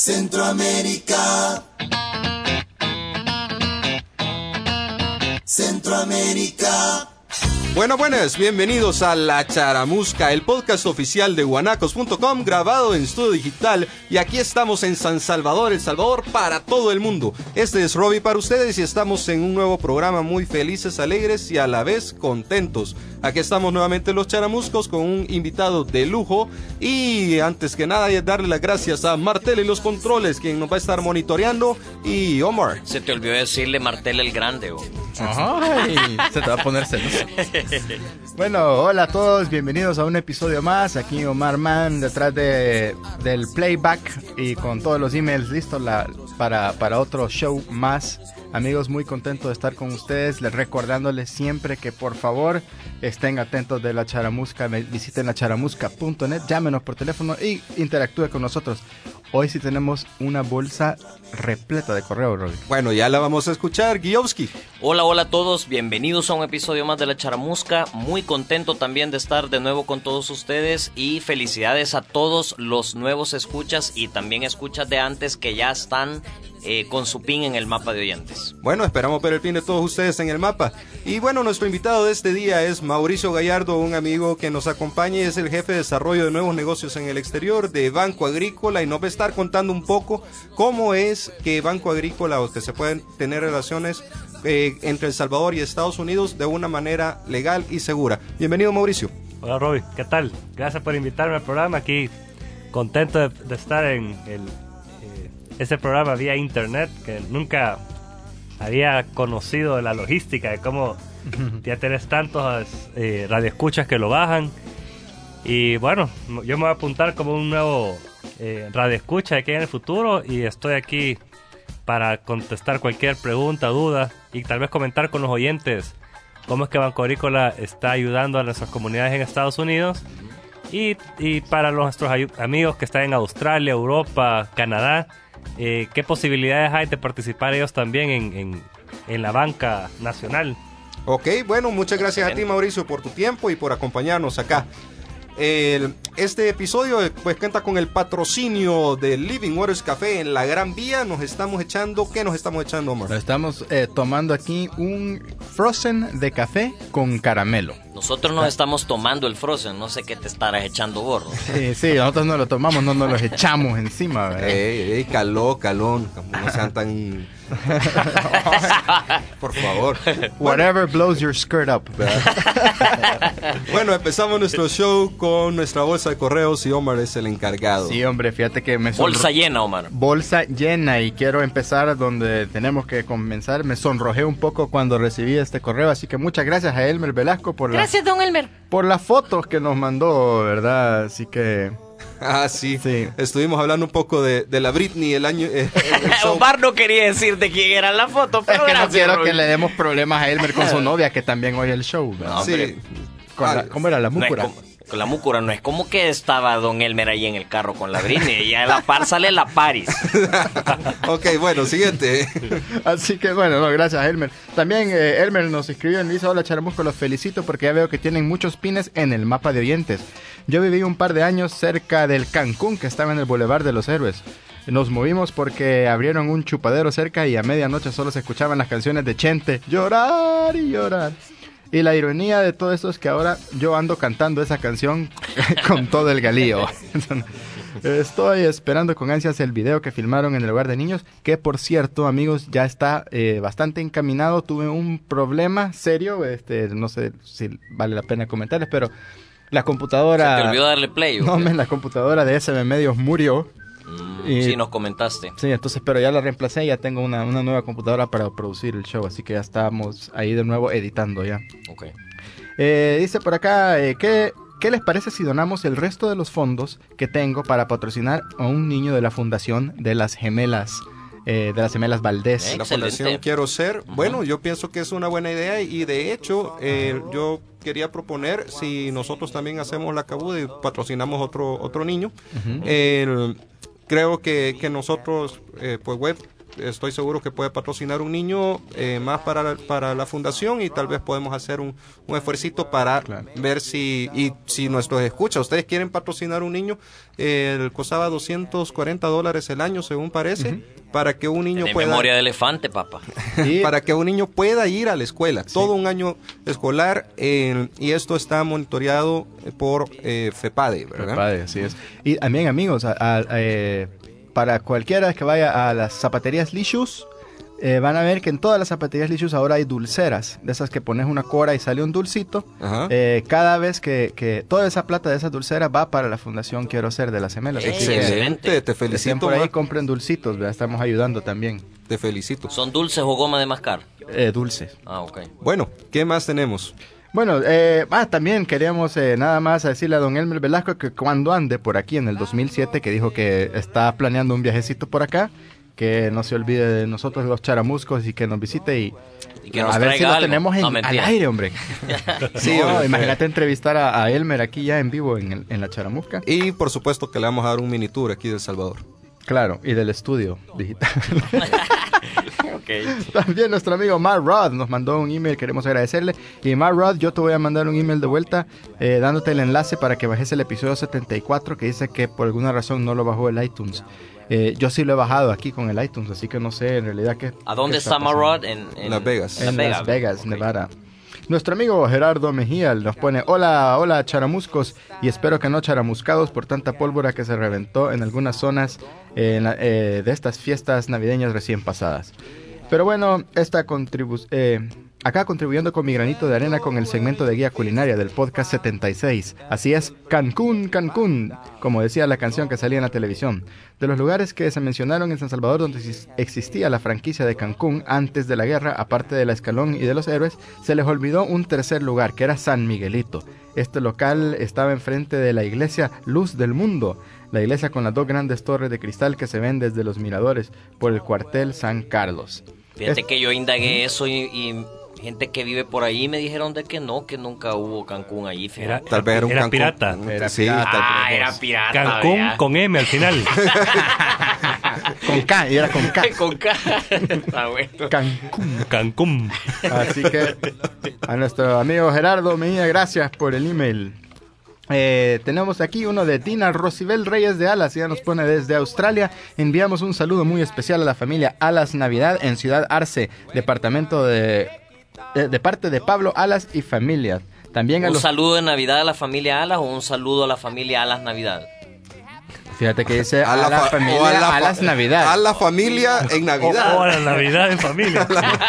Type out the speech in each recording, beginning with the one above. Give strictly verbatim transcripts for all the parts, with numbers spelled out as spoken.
Centroamérica. Centroamérica. Bueno, buenas, bienvenidos a La Charamusca, el podcast oficial de guanacos punto com, grabado en estudio digital, y aquí estamos en San Salvador, El Salvador, para todo el mundo. Este es Robbie para ustedes y estamos en un nuevo programa muy felices, alegres y a la vez contentos. Aquí estamos nuevamente los charamuscos con un invitado de lujo, y antes que nada darle las gracias a Martel y los controles, quien nos va a estar monitoreando, y Omar. Se te olvidó decirle Martel el Grande. Oh. Ay, se te va a poner celoso. Bueno, hola a todos, bienvenidos a un episodio más. Aquí Omar Man detrás de, del playback y con todos los emails listos la, para, para otro show más. Amigos, muy contento de estar con ustedes, les recordándoles siempre que por favor estén atentos de La Charamusca, visiten la charamusca punto net, llámenos por teléfono y interactúe con nosotros. Hoy sí tenemos una bolsa repleta de correo, Robbie. Bueno, ya la vamos a escuchar, Guiovsky. Hola, hola a todos, bienvenidos a un episodio más de La Charamusca. Muy contento también de estar de nuevo con todos ustedes y felicidades a todos los nuevos escuchas y también escuchas de antes que ya están eh, con su pin en el mapa de oyentes. Bueno, esperamos ver el pin de todos ustedes en el mapa. Y bueno, nuestro invitado de este día es Mauricio Gallardo, un amigo que nos acompaña y es el jefe de desarrollo de nuevos negocios en el exterior de Banco Agrícola, y nos va a estar contando un poco cómo es que Banco Agrícola, o que se pueden tener relaciones eh, entre El Salvador y Estados Unidos de una manera legal y segura. Bienvenido, Mauricio. Hola, Robbie, ¿qué tal? Gracias por invitarme al programa. Aquí contento de, de estar en el, eh, ese programa vía internet, que nunca había conocido la logística de cómo ya tenés tantos eh, radioescuchas que lo bajan. Y bueno, yo me voy a apuntar como un nuevo eh, radioescucha de aquí en el futuro, y estoy aquí para contestar cualquier pregunta, duda, y tal vez comentar con los oyentes cómo es que Banco Agrícola está ayudando a nuestras comunidades en Estados Unidos, y, y para los, nuestros ay- amigos que están en Australia, Europa, Canadá, eh, qué posibilidades hay de participar ellos también en, en, en la banca nacional. Ok, bueno, muchas gracias a ti, Mauricio, por tu tiempo y por acompañarnos acá. El, este episodio pues cuenta con el patrocinio de Living Waters Café en la Gran Vía. Nos estamos echando, ¿qué nos estamos echando, Omar? Nos estamos eh, tomando aquí un Frozen de café con caramelo. Nosotros nos estamos tomando el Frozen, no sé qué te estarás echando, gorro. Sí, sí, nosotros no lo tomamos, no nos lo echamos encima, ¿verdad? Ey, ey, caló, calón, no sean tan... Por favor. Whatever blows your skirt up, ¿verdad? Bueno, empezamos nuestro show con nuestra bolsa de correos y Omar es el encargado. Sí, hombre, fíjate que me sonro... Bolsa llena, Omar. Bolsa llena, y quiero empezar donde tenemos que comenzar. Me sonrojé un poco cuando recibí este correo, así que muchas gracias a Elmer Velasco por, Gracias, la, don Elmer. por las fotos que nos mandó, ¿verdad? Así que... Ah, sí. Sí. Estuvimos hablando un poco de, de la Britney el año... Eh, el show. Omar no quería decirte quién era la foto, pero Es que no gracias, quiero Robbie. que le demos problemas a Elmer con su novia, que también oye el show, ¿verdad? No, Sí. hombre. Con la- Ah, ¿Cómo era la No es múcura? como- con la múcura, no es como que estaba don Elmer ahí en el carro con la Britney, y a la par sale la Paris. Ok, bueno, siguiente. Así que bueno, no, gracias Elmer. También eh, Elmer nos escribió y nos dice: hola Charamusco, los felicito porque ya veo que tienen muchos pines en el mapa de oyentes. Yo viví un par de años cerca del Cancún, que estaba en el Boulevard de los Héroes. Nos movimos porque abrieron un chupadero cerca y a medianoche solo se escuchaban las canciones de Chente, llorar y llorar. Y la ironía de todo esto es que ahora yo ando cantando esa canción con todo el galío. Estoy esperando con ansias el video que filmaron en el lugar de niños, que por cierto, amigos, ya está eh, bastante encaminado. Tuve un problema serio, este, no sé si vale la pena comentarles, pero la computadora... ¿Se te olvidó darle play? ¿O No, qué? men, la computadora de S M Medios murió. Mm, y- Sí, nos comentaste. Sí, entonces, pero ya la reemplacé y ya tengo una, una nueva computadora para producir el show, así que ya estamos ahí de nuevo editando ya. Ok. Eh, dice por acá, eh, ¿qué, ¿qué les parece si donamos el resto de los fondos que tengo para patrocinar a un niño de la Fundación de las Gemelas, eh, de las Gemelas Valdés? La Excelente. Fundación Quiero Ser. Bueno, yo pienso que es una buena idea, y de hecho eh, yo quería proponer si nosotros también hacemos la cabuda y patrocinamos otro otro niño. Ujú. El- creo que, que nosotros, eh, pues web, estoy seguro que puede patrocinar un niño eh, más para la, para la fundación y tal vez podemos hacer un, un esfuercito para claro. ver si, y si nuestros escuchas, ustedes quieren patrocinar un niño, eh, el costaba doscientos cuarenta dólares el año, según parece, uh-huh. para que un niño Tenés pueda... memoria de elefante, papá. Para que un niño pueda ir a la escuela, sí. todo un año escolar, eh, y esto está monitoreado por eh, FEPADE, ¿verdad? FEPADE, así es. Y también, amigos, a, a, eh, para cualquiera que vaya a las zapaterías Licious, eh, van a ver que en todas las zapaterías Licious ahora hay dulceras, de esas que pones una cora y sale un dulcito. Eh, cada vez que, que toda esa plata de esas dulceras va para la Fundación Quiero Ser de las Gemelas. Excelente, te felicito. Por ahí compren dulcitos, ¿verdad? Estamos ayudando también. Te felicito. ¿Son dulces o goma de mascar? Eh, dulces. Ah, ok. Bueno, ¿qué más tenemos? Bueno, eh, ah, también queríamos eh, nada más decirle a don Elmer Velasco que cuando ande por aquí en el dos mil siete, que dijo que está planeando un viajecito por acá, que no se olvide de nosotros los charamuscos y que nos visite y, y que nos a ver si lo algo. tenemos en, no, al aire, hombre. Sí, no, hombre, imagínate entrevistar a, a Elmer aquí ya en vivo en, el, en la Charamusca. Y por supuesto que le vamos a dar un mini tour aquí de El Salvador. Claro, y del estudio digital. Okay. También nuestro amigo Matt Rod nos mandó un email, queremos agradecerle. Y Matt Rod, yo te voy a mandar un email de vuelta eh, dándote el enlace para que bajes el episodio setenta y cuatro, que dice que por alguna razón no lo bajó el iTunes. Eh, yo sí lo he bajado aquí con el iTunes, así que no sé en realidad qué. ¿A dónde qué está Matt Rod? En, en Las Vegas. En Las Las Vegas, okay. Nevada. Nuestro amigo Gerardo Mejía nos pone: hola, hola charamuscos, y espero que no charamuscados por tanta pólvora que se reventó en algunas zonas eh, en la, eh, de estas fiestas navideñas recién pasadas. Pero bueno, esta contribu- eh, acá contribuyendo con mi granito de arena con el segmento de guía culinaria del podcast setenta y seis. Así es, Cancún, Cancún, como decía la canción que salía en la televisión. De los lugares que se mencionaron en San Salvador donde existía la franquicia de Cancún antes de la guerra, aparte de la Escalón y de los Héroes, se les olvidó un tercer lugar, que era San Miguelito. Este local estaba enfrente de la iglesia Luz del Mundo, la iglesia con las dos grandes torres de cristal que se ven desde los miradores por el cuartel San Carlos. Fíjate es... que yo indagué eso y, y gente que vive por ahí me dijeron de que no, que nunca hubo Cancún allí. Era, tal vez era un era Cancún. pirata. Era sí, pirata. Ah, era pirata. Cancún vea. con M al final. Con K, y era con K. Con K. Está bueno. Cancún. Cancún. Así que a nuestro amigo Gerardo Mejía, gracias por el email. Eh, tenemos aquí uno de Dina Rosibel Reyes de Alas, ya nos pone desde Australia. Enviamos un saludo muy especial a la familia Alas Navidad en Ciudad Arce, departamento de, de, de parte de Pablo Alas y familia. También a ¿Un los... saludo de Navidad a la familia Alas o un saludo a la familia Alas Navidad? Fíjate que dice a, a la, la fa- familia a la Alas fa- Navidad. A la familia en Navidad. O, o a la Navidad en familia.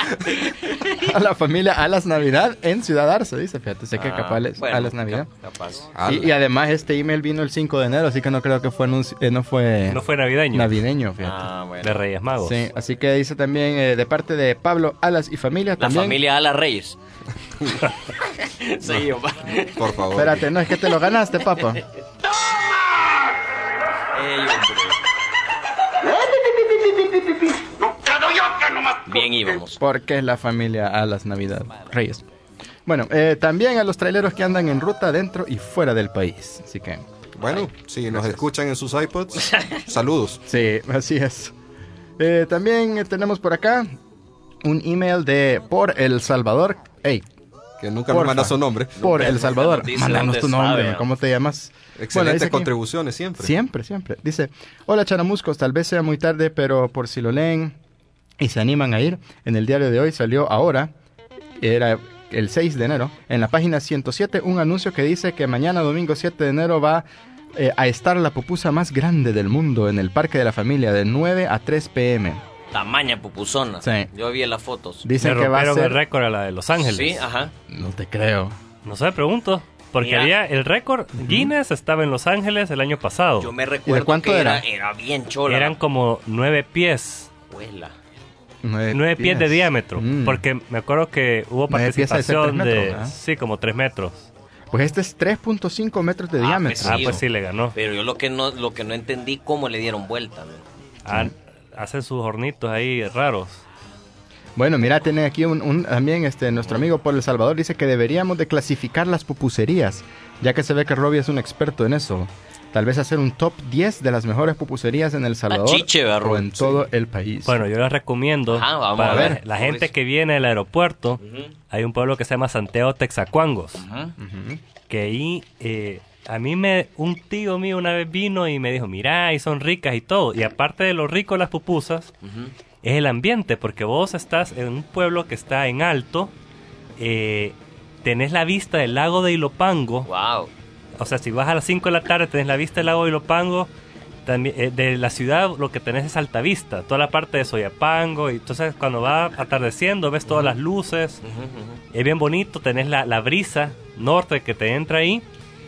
A la familia Alas Navidad en Ciudad Arce, dice. Fíjate, sé que Ah, capaz es bueno, Alas Navidad. Capaz. Y, y además este email vino el cinco de enero, así que no creo que fue anunci- eh, no fue No fue navideño. navideño, fíjate. Ah, bueno. De Reyes Magos. Sí, así que dice también eh, de parte de Pablo Alas y familia. La También, familia Alas Reyes. Sí, papá. Por favor. Espérate, no es que te lo ganaste, papá. Ey, hombre. Bien íbamos. Porque es la familia Alas Navidad Reyes. Bueno, eh, también a los traileros que andan en ruta dentro y fuera del país. Así que, Bueno, si nos escuchan en sus iPods, saludos. sí, así es. Eh, también eh, tenemos por acá un email de Por El Salvador. Hey, Que nunca Porfa. me manda su nombre. Por El Salvador. nos dice Mándanos dónde tu nombre, sabe. ¿cómo te llamas? Excelentes Bueno, dice aquí- contribuciones siempre. Siempre, siempre. Dice: hola charamuscos, tal vez sea muy tarde, pero por si lo leen y se animan a ir, en el diario de hoy salió ahora, era el seis de enero, en la página ciento siete, un anuncio que dice que mañana domingo siete de enero va eh, a estar la pupusa más grande del mundo en el Parque de la Familia de nueve a tres pm. Tamaña pupusona. Sí. Yo vi en las fotos. Dicen Le que va a rompieron el ser... récord a la de Los Ángeles. Sí, ajá. No te creo. No sé, pregunto. Porque Mira. había el récord Guinness estaba en Los Ángeles el año pasado. Yo me recuerdo cuánto que era? era? Era bien chola. Eran como nueve pies. Huela. Nueve, Nueve pies de diámetro. Mm. Porque me acuerdo que hubo Nueve pies de ser participación tres de... metros, ¿verdad? Sí, como tres metros. Pues este es tres punto cinco metros de Ah, diámetro. pues Ah, Sí, pues o- sí, le ganó. Pero yo lo que no lo que no entendí cómo le dieron vuelta. ¿no? Ah, hacen sus hornitos ahí raros. Bueno, mira, tiene aquí un, un- también este nuestro amigo Por El Salvador dice que deberíamos de clasificar las pupuserías, ya que se ve que Robbie es un experto en eso. Tal vez hacer un top diez de las mejores pupuserías en El Salvador chiche, o en todo el país. Bueno, yo les recomiendo, Ajá, vamos para a ver, ver, la Mauricio. gente que viene del aeropuerto, Ujú. hay un pueblo que se llama Santiago Texacuangos, Ujú. que ahí, eh, a mí me, un tío mío una vez vino y me dijo, mira, ahí son ricas y todo, y aparte de lo rico de las pupusas, Ujú. es el ambiente, porque vos estás en un pueblo que está en alto, eh, tenés la vista del lago de Ilopango. Wow. O sea, si vas a las cinco de la tarde tenés la vista del lago de Ilopango. También, eh, de la ciudad lo que tenés es alta vista, toda la parte de Soyapango, y entonces cuando va atardeciendo ves todas las luces, Ujú, ujú. es bien bonito, tenés la, la brisa norte que te entra ahí.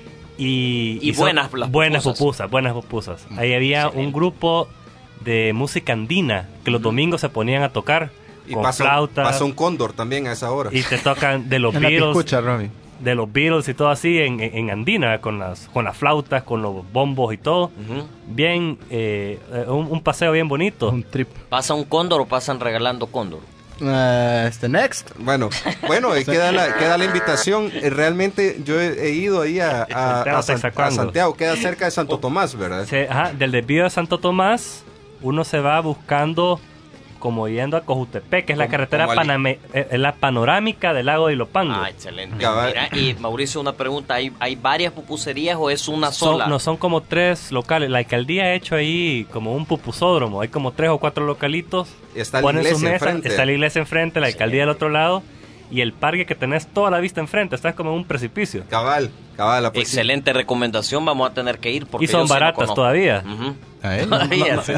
Y, Y son buenas las buenas pupusas. pupusas, buenas pupusas. Ahí había Excelente. un grupo de música andina que los domingos se ponían a tocar Y con pasa, flauta pasa un cóndor también a esa hora. y te tocan de los En la Beatles, piscucha, Robbie. de los Beatles y todo así en, en, en andina con las con las flautas, con los bombos y todo. Ujú. Bien, eh, eh, un, un paseo bien bonito. Un trip. ¿Pasa un cóndor o pasan regalando cóndor? Uh, este, next. Bueno, bueno, eh, queda la, queda la invitación. Eh, Realmente yo he, he ido ahí a, a- Santiago, a San- a Texacuangos. Santiago, queda cerca de Santo Tomás, ¿verdad? Se- ajá, del desvío de Santo Tomás, uno se va buscando como yendo a Cojutepec, que es la Como- carretera como al- paname- eh, es la panorámica del lago de Ilopango. Ah, excelente. Cabal. Mira, y Mauricio, una pregunta, ¿hay, hay varias pupuserías o es una Son- sola? no, son como tres locales. La alcaldía ha hecho ahí como un pupusódromo. Hay como tres o cuatro localitos. Está la Ponen sus iglesia mesas, enfrente. está la iglesia enfrente, la alcaldía del otro lado. Y el parque que tenés toda la vista enfrente. Estás como en un precipicio. Cabal, cabal. La próxima- Excelente recomendación, vamos a tener que ir porque Y son yo sí no baratas conozco. todavía. Ujú. ¿A él? Todavía, sí.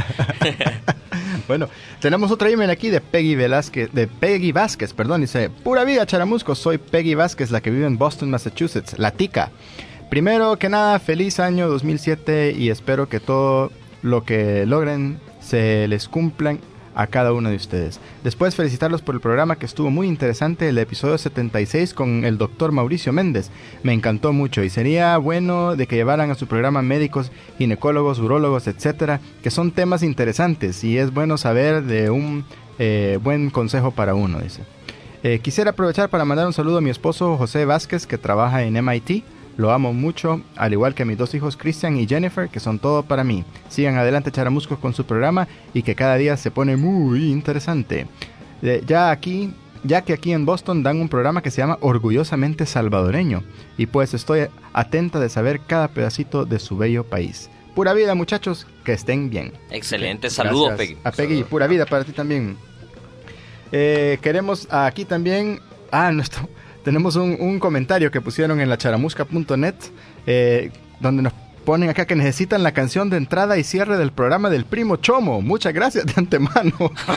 Bueno, tenemos otra email aquí de Peggy Velázquez, de Peggy Vázquez, perdón, dice, pura vida, Charamusco, soy Peggy Vázquez, la que vive en Boston, Massachusetts, la tica. Primero que nada, feliz año dos mil siete y espero que todo lo que logren se les cumplan a cada uno de ustedes. Después felicitarlos por el programa que estuvo muy interesante, el episodio setenta y seis con el doctor Mauricio Méndez. Me encantó mucho y sería bueno de que llevaran a su programa médicos, ginecólogos, urólogos, etcétera, que son temas interesantes y es bueno saber de un eh, buen consejo para uno, dice. Eh, quisiera aprovechar para mandar un saludo a mi esposo José Vázquez, que trabaja en M I T. Lo amo mucho, al igual que a mis dos hijos Christian y Jennifer, que son todo para mí. Sigan adelante, Charamuscos, con su programa y que cada día se pone muy interesante. Eh, ya aquí, ya que aquí en Boston dan un programa que se llama Orgullosamente Salvadoreño, y pues estoy atenta de saber cada pedacito de su bello país. Pura vida, muchachos, que estén bien. Excelente, saludos, Gracias Peggy. a Peggy, pura vida para ti también. Eh, queremos aquí también... Ah, nuestro... Tenemos un, un comentario que pusieron en la charamusca punto net, eh, donde nos ponen acá que necesitan la canción de entrada y cierre del programa del Primo Chomo. Muchas gracias de antemano.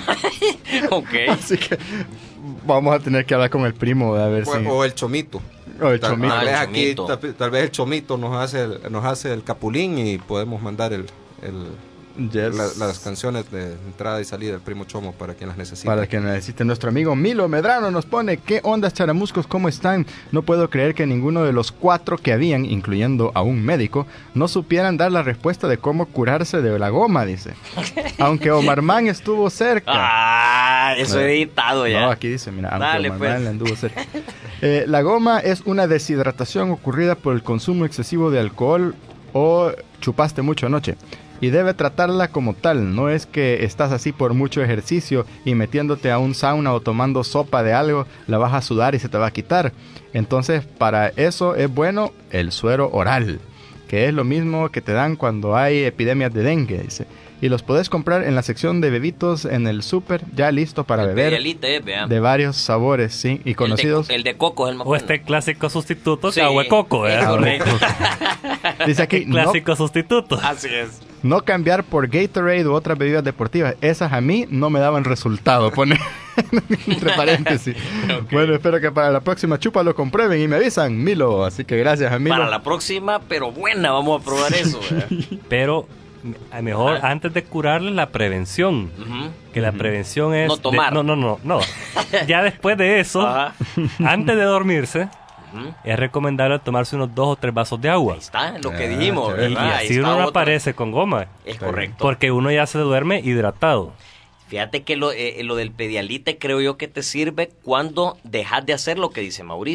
Ok. Así que vamos a tener que hablar con el primo a ver O, si... o el chomito. o el Tal, chomito. tal Ah, el vez aquí, chomito. tal, tal vez el chomito nos hace el, nos hace el capulín y podemos mandar el, el- Yes. la- las canciones de entrada y salida del Primo Chomo para quien las necesite. Para que necesite nuestro amigo Milo Medrano nos pone, ¿qué ondas, charamuscos? ¿Cómo están? No puedo creer que ninguno de los cuatro que habían, incluyendo a un médico, no supieran dar la respuesta de cómo curarse de la goma, dice. Aunque Omar Man estuvo cerca. Ah, eso he editado ya. No, aquí dice, mira, aunque Dale, Omar pues. Man anduvo cerca. Eh, la goma es una deshidratación ocurrida por el consumo excesivo de alcohol o chupaste mucho anoche. Y debe tratarla como tal, no es que estás así por mucho ejercicio y metiéndote a un sauna o tomando sopa de algo, la vas a sudar y se te va a quitar. Entonces, para eso es bueno el suero oral, que es lo mismo que te dan cuando hay epidemias de dengue, dice. Y los podés comprar en la sección de bebitos en el súper, ya listo para El beber, Pedialite, eh, vea. de varios sabores, sí, y conocidos. El de, el de coco es el más O bueno. este clásico sustituto Sí, que agua de coco, es ¿verdad? correcto. Dice aquí, no, Clásico sustituto. Así es. no cambiar por Gatorade u otras bebidas deportivas. Esas a mí no me daban resultado, pone entre paréntesis. Bueno, espero que para la próxima chupa lo comprueben y me avisan, Milo. Así que gracias a Milo. Para la próxima, pero buena, vamos a probar eso. ¿verdad? Pero a mejor Ajá. antes de curarle la prevención. Ujú. Que la prevención es... No de- tomar. no, no, no, no. Ya después de eso, Ajá. antes de dormirse, Ujú. es recomendable tomarse unos dos o tres vasos de agua. Ahí está, lo que Ah, dijimos, chévere. Y, y ¿verdad? Ahí así está uno no otra. aparece con goma. Es correcto. Porque uno ya se duerme hidratado. Fíjate que lo, eh, lo del Pedialite creo yo que te sirve cuando dejas de hacer lo que dice Mauricio.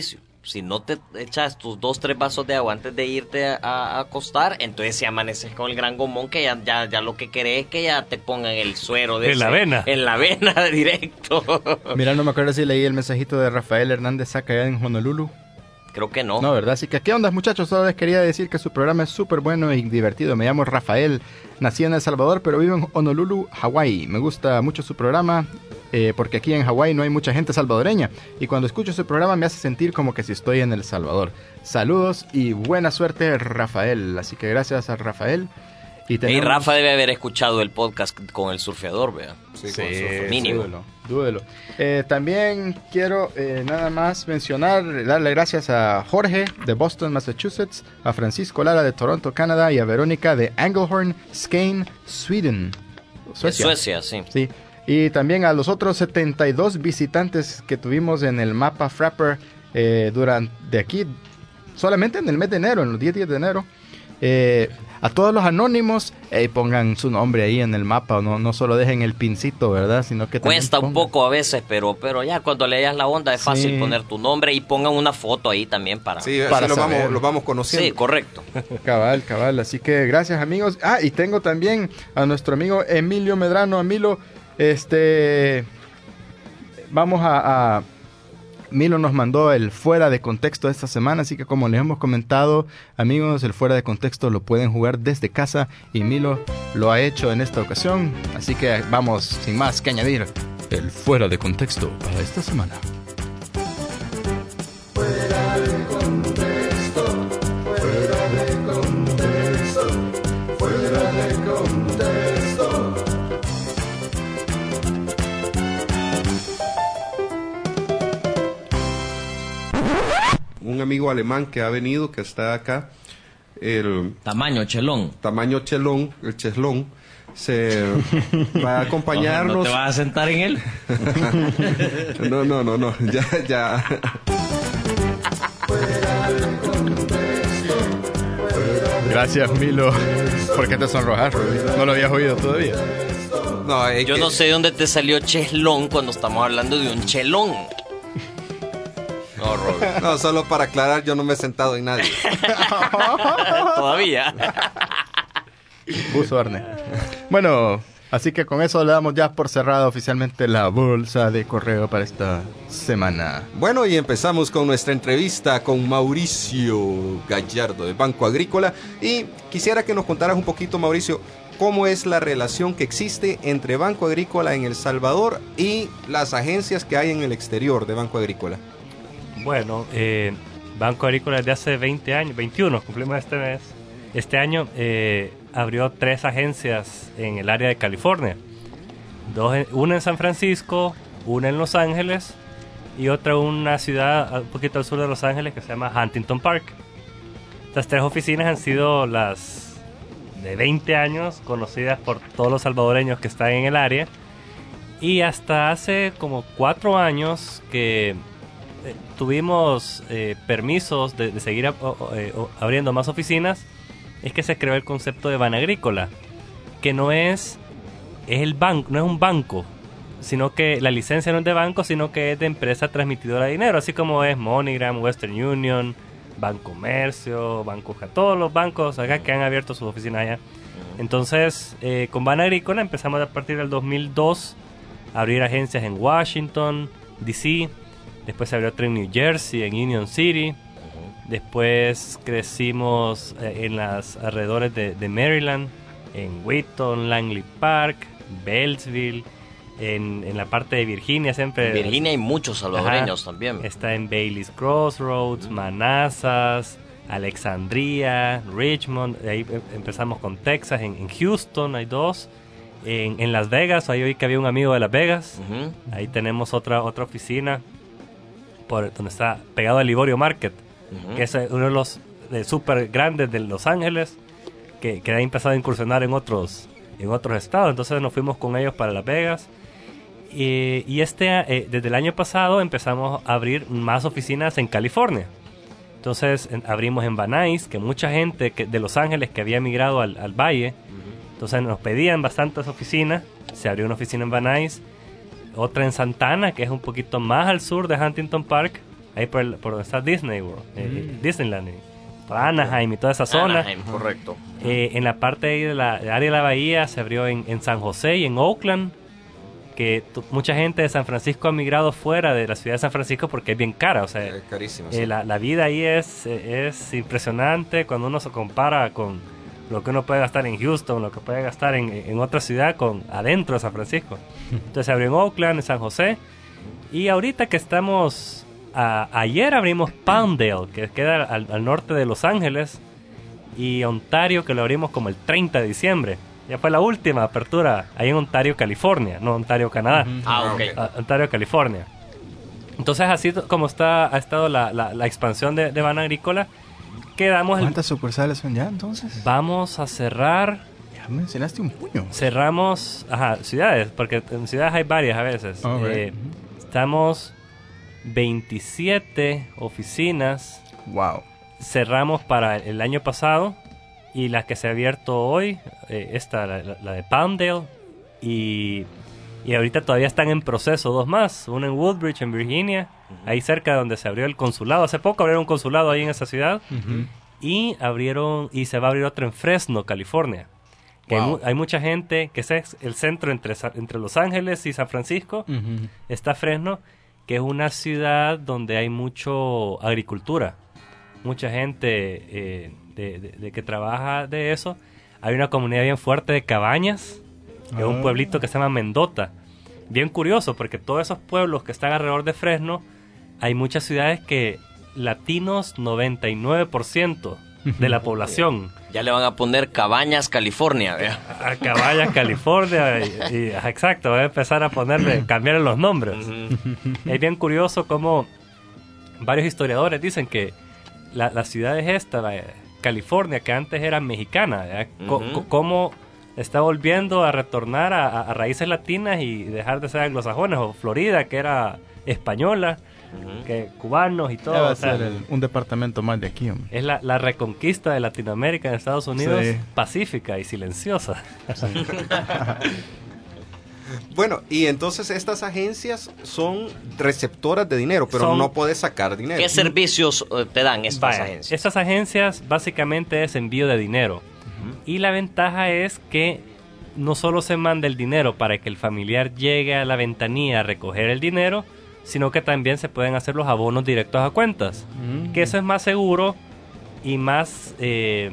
si no te echas tus dos, tres vasos de agua antes de irte a, a acostar, entonces si amaneces con el gran gomón, que ya, ya, ya lo que querés es que ya te pongan el suero de en ese, la vena. En la vena directo. Mira, no me acuerdo si leí el mensajito de Rafael Hernández Saca allá en Honolulu. Creo que no. No, ¿verdad? Así que, ¿qué onda, muchachos? Solo les quería decir que su programa es súper bueno y divertido. Me llamo Rafael, nací en El Salvador, pero vivo en Honolulu, Hawái. Me gusta mucho su programa eh, porque aquí en Hawái no hay mucha gente salvadoreña. Y cuando escucho su programa me hace sentir como que si estoy en El Salvador. Saludos y buena suerte, Rafael. Así que gracias a Rafael. Y, tenemos... y Rafa debe haber escuchado el podcast con el surfeador, vea. Sí, Sí, con el surfeador. mínimo. Dúdelo, dúdelo. Eh, también quiero eh, nada más mencionar, darle gracias a Jorge de Boston, Massachusetts, a Francisco Lara de Toronto, Canadá y a Verónica de Anglehorn, Skane, Sweden. Suecia. Suecia, sí. Sí. Y también a los otros setenta y dos visitantes que tuvimos en el mapa Frapper eh, durante de aquí, solamente en el mes de enero, en los diez días de enero. Eh, a todos los anónimos, eh, pongan su nombre ahí en el mapa, no, no solo dejen el pincito, ¿verdad? Sino que cuesta pongan... un poco a veces, pero pero ya cuando le das la onda es fácil sí. poner tu nombre y pongan una foto ahí también para... Sí, para así lo saber. vamos, lo vamos conociendo. Sí, correcto. Cabal, cabal, así que gracias, amigos. Ah, y tengo también a nuestro amigo Emilio Medrano. Emilio, este... Vamos a... a... Milo nos mandó el fuera de contexto de esta semana, así que como les hemos comentado, amigos, el fuera de contexto lo pueden jugar desde casa y Milo lo ha hecho en esta ocasión, así que vamos, sin más que añadir, el fuera de contexto para esta semana. Fuera de contexto, fuera de contexto, fuera de contexto. Un amigo alemán que ha venido, que está acá, el Tamaño chelón. tamaño chelón, el cheslón, se va a acompañarnos. ¿No te vas a sentar en él? No, no, no, no, ya, ya. Gracias, Milo. ¿Por qué te sonrojas, Rudy? No lo habías oído todavía. No, es Yo que- no sé de dónde te salió cheslón cuando estamos hablando de un chelón. No, Robert. No, solo para aclarar, yo no me he sentado en nadie. Todavía. Buzo Arne. Bueno, así que con eso le damos ya por cerrada oficialmente la bolsa de correo para esta semana. Bueno, y empezamos con nuestra entrevista con Mauricio Gallardo de Banco Agrícola. Y quisiera que nos contaras un poquito, Mauricio, cómo es la relación que existe entre Banco Agrícola en El Salvador y las agencias que hay en el exterior de Banco Agrícola. Bueno, eh, Banco Agrícola desde hace veinte años, veintiuno, cumplimos este mes. Este año eh, abrió tres agencias en el área de California. Dos en- una en San Francisco, una en Los Ángeles y otra en una ciudad un poquito al sur de Los Ángeles que se llama Huntington Park. Estas tres oficinas han sido las de veinte años, conocidas por todos los salvadoreños que están en el área. Y hasta hace como cuatro años que eh, tuvimos eh, permisos de, de seguir a- o- o- eh, o- abriendo más oficinas, es que se creó el concepto de Banagrícola, que no es, es el banco, no es un banco, sino que la licencia no es de banco, sino que es de empresa transmitidora de dinero, así como es MoneyGram, Western Union, Bancomercio, Banco Ja, todos los bancos acá que han abierto sus oficinas allá. Entonces, eh, con Banagrícola empezamos a partir del dos mil dos a abrir agencias en Washington, D C, después se abrió otra en New Jersey, en Union City, después crecimos eh, en las alrededores de, de Maryland, en Wheaton, Langley Park, Beltsville, en, en la parte de Virginia siempre. En Virginia hay muchos salvadoreños Ajá. también. Está en Bailey's Crossroads, Manassas, Alexandria, Richmond. De ahí eh, empezamos con Texas. En, en Houston hay dos. En, en Las Vegas, ahí oí que había un amigo de Las Vegas. Ujú. Ahí tenemos otra otra oficina por donde está pegado al Livorio Market, Ujú. que es eh, uno de los de súper grandes de Los Ángeles, que, que ha empezado a incursionar en otros en otros estados. Entonces nos fuimos con ellos para Las Vegas. Y, y este eh, desde el año pasado empezamos a abrir más oficinas en California. Entonces en- abrimos en Van Nuys, que mucha gente que, de Los Ángeles que había migrado al, al valle, entonces nos pedían bastantes oficinas. Se abrió una oficina en Van Nuys, otra en Santana, que es un poquito más al sur de Huntington Park, ahí por, el- por donde está Disney World, eh, Disneyland, eh, por Anaheim y toda esa zona. Anaheim, correcto. Eh, en la parte ahí de la, del área de la bahía se abrió en, en San José y en Oakland, que tu- mucha gente de San Francisco ha migrado fuera de la ciudad de San Francisco porque es bien cara, o sea, Eh, carísimo. eh, sí. la, la vida ahí es, eh, es impresionante cuando uno se compara con lo que uno puede gastar en Houston, lo que puede gastar en, en otra ciudad con adentro de San Francisco. Entonces se abrió en Oakland, en San José, y ahorita que estamos, a- ayer abrimos Palmdale, que queda al, al norte de Los Ángeles, y Ontario, que lo abrimos como el treinta de diciembre. Ya fue la última apertura ahí en Ontario, California, no Ontario, Canadá. Ah, ok. Ah, Ontario, California. Entonces, así t- como está ha estado la, la, la expansión de, de Ban Agrícola, quedamos el- ¿Cuántas sucursales son ya entonces? vamos a cerrar, Ya mencionaste un puño. cerramos, ajá, ciudades, porque en ciudades hay varias a veces. Oh, right. Eh, estamos veintisiete oficinas, Wow. cerramos para el año pasado, y las que se ha abierto hoy, eh, esta, la, la- la de Palmdale, y, y ahorita todavía están en proceso dos más, una en Woodbridge, en Virginia, ahí cerca de donde se abrió el consulado. Hace poco abrieron un consulado ahí en esa ciudad, y abrieron y se va a abrir otro en Fresno, California. Que hay, Wow. mu- hay mucha gente, que ese es el centro entre, Sa- entre Los Ángeles y San Francisco, está Fresno, que es una ciudad donde hay mucho agricultura, mucha gente eh, de, de- de que trabaja de eso. Hay una comunidad bien fuerte de cabañas, que es un Ah. pueblito que se llama Mendota. Bien curioso, porque todos esos pueblos que están alrededor de Fresno, hay muchas ciudades que latinos, noventa y nueve por ciento de la población. Ya le van a poner Cabañas, California. vea. A Caballas, California, y, y- ajá, exacto, voy a empezar a ponerle, cambiarle los nombres. Es bien curioso cómo varios historiadores dicen que la, la ciudad es esta, la- California, que antes era mexicana, ¿verdad? Co- Ujú. co- cómo está volviendo a retornar a, a- a raíces latinas y dejar de ser anglosajones, o Florida, que era española, que cubanos y todo. Ya va a o sea, ser el- un departamento más de aquí, hombre. es la, la reconquista de Latinoamérica en Estados Unidos, Sí. pacífica y silenciosa. Bueno, y entonces estas agencias son receptoras de dinero, pero Son- no puedes sacar dinero. ¿Qué servicios eh, te dan estas Vaya, agencias? Estas agencias básicamente es envío de dinero. Y la ventaja es que no solo se manda el dinero para que el familiar llegue a la ventanilla a recoger el dinero, sino que también se pueden hacer los abonos directos a cuentas. Que eso es más seguro y más, eh,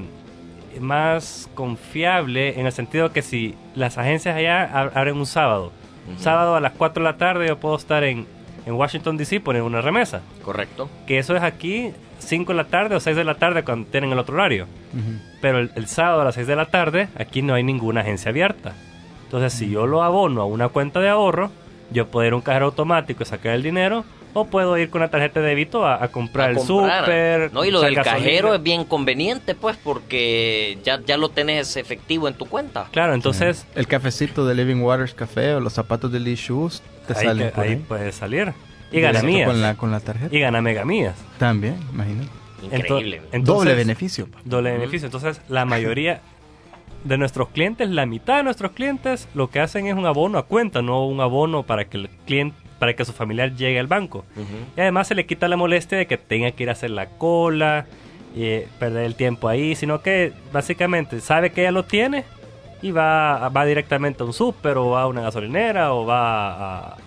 más confiable, en el sentido que si las agencias allá ab- abren un sábado, sábado a las cuatro de la tarde yo puedo estar en, en Washington D C poner una remesa. Correcto. Que eso es aquí cinco de la tarde o seis de la tarde cuando tienen el otro horario. Pero el, el sábado a las seis de la tarde aquí no hay ninguna agencia abierta. Entonces si yo lo abono a una cuenta de ahorro, yo puedo ir a un cajero automático y sacar el dinero, o puedo ir con una tarjeta de débito a, a comprar A el comprar. súper. No, y lo echar del gasolina. cajero es bien conveniente, pues, porque ya, ya lo tenés efectivo en tu cuenta. Claro, entonces El cafecito de Living Waters Café o los zapatos de Lee Shoes te ahí, salen que- por ahí ahí. puede salir. Y Directo gana mías. Con la, con la tarjeta. Y gana mega mías. También, imagínate. Increíble. Ento- entonces- Doble beneficio. pa. Doble beneficio. Entonces, la mayoría de nuestros clientes, la mitad de nuestros clientes, lo que hacen es un abono a cuenta, no un abono para que el cliente, para que su familiar llegue al banco. Y además se le quita la molestia de que tenga que ir a hacer la cola, y perder el tiempo ahí, sino que básicamente sabe que ya lo tiene y va, va directamente a un súper o va a una gasolinera o va a,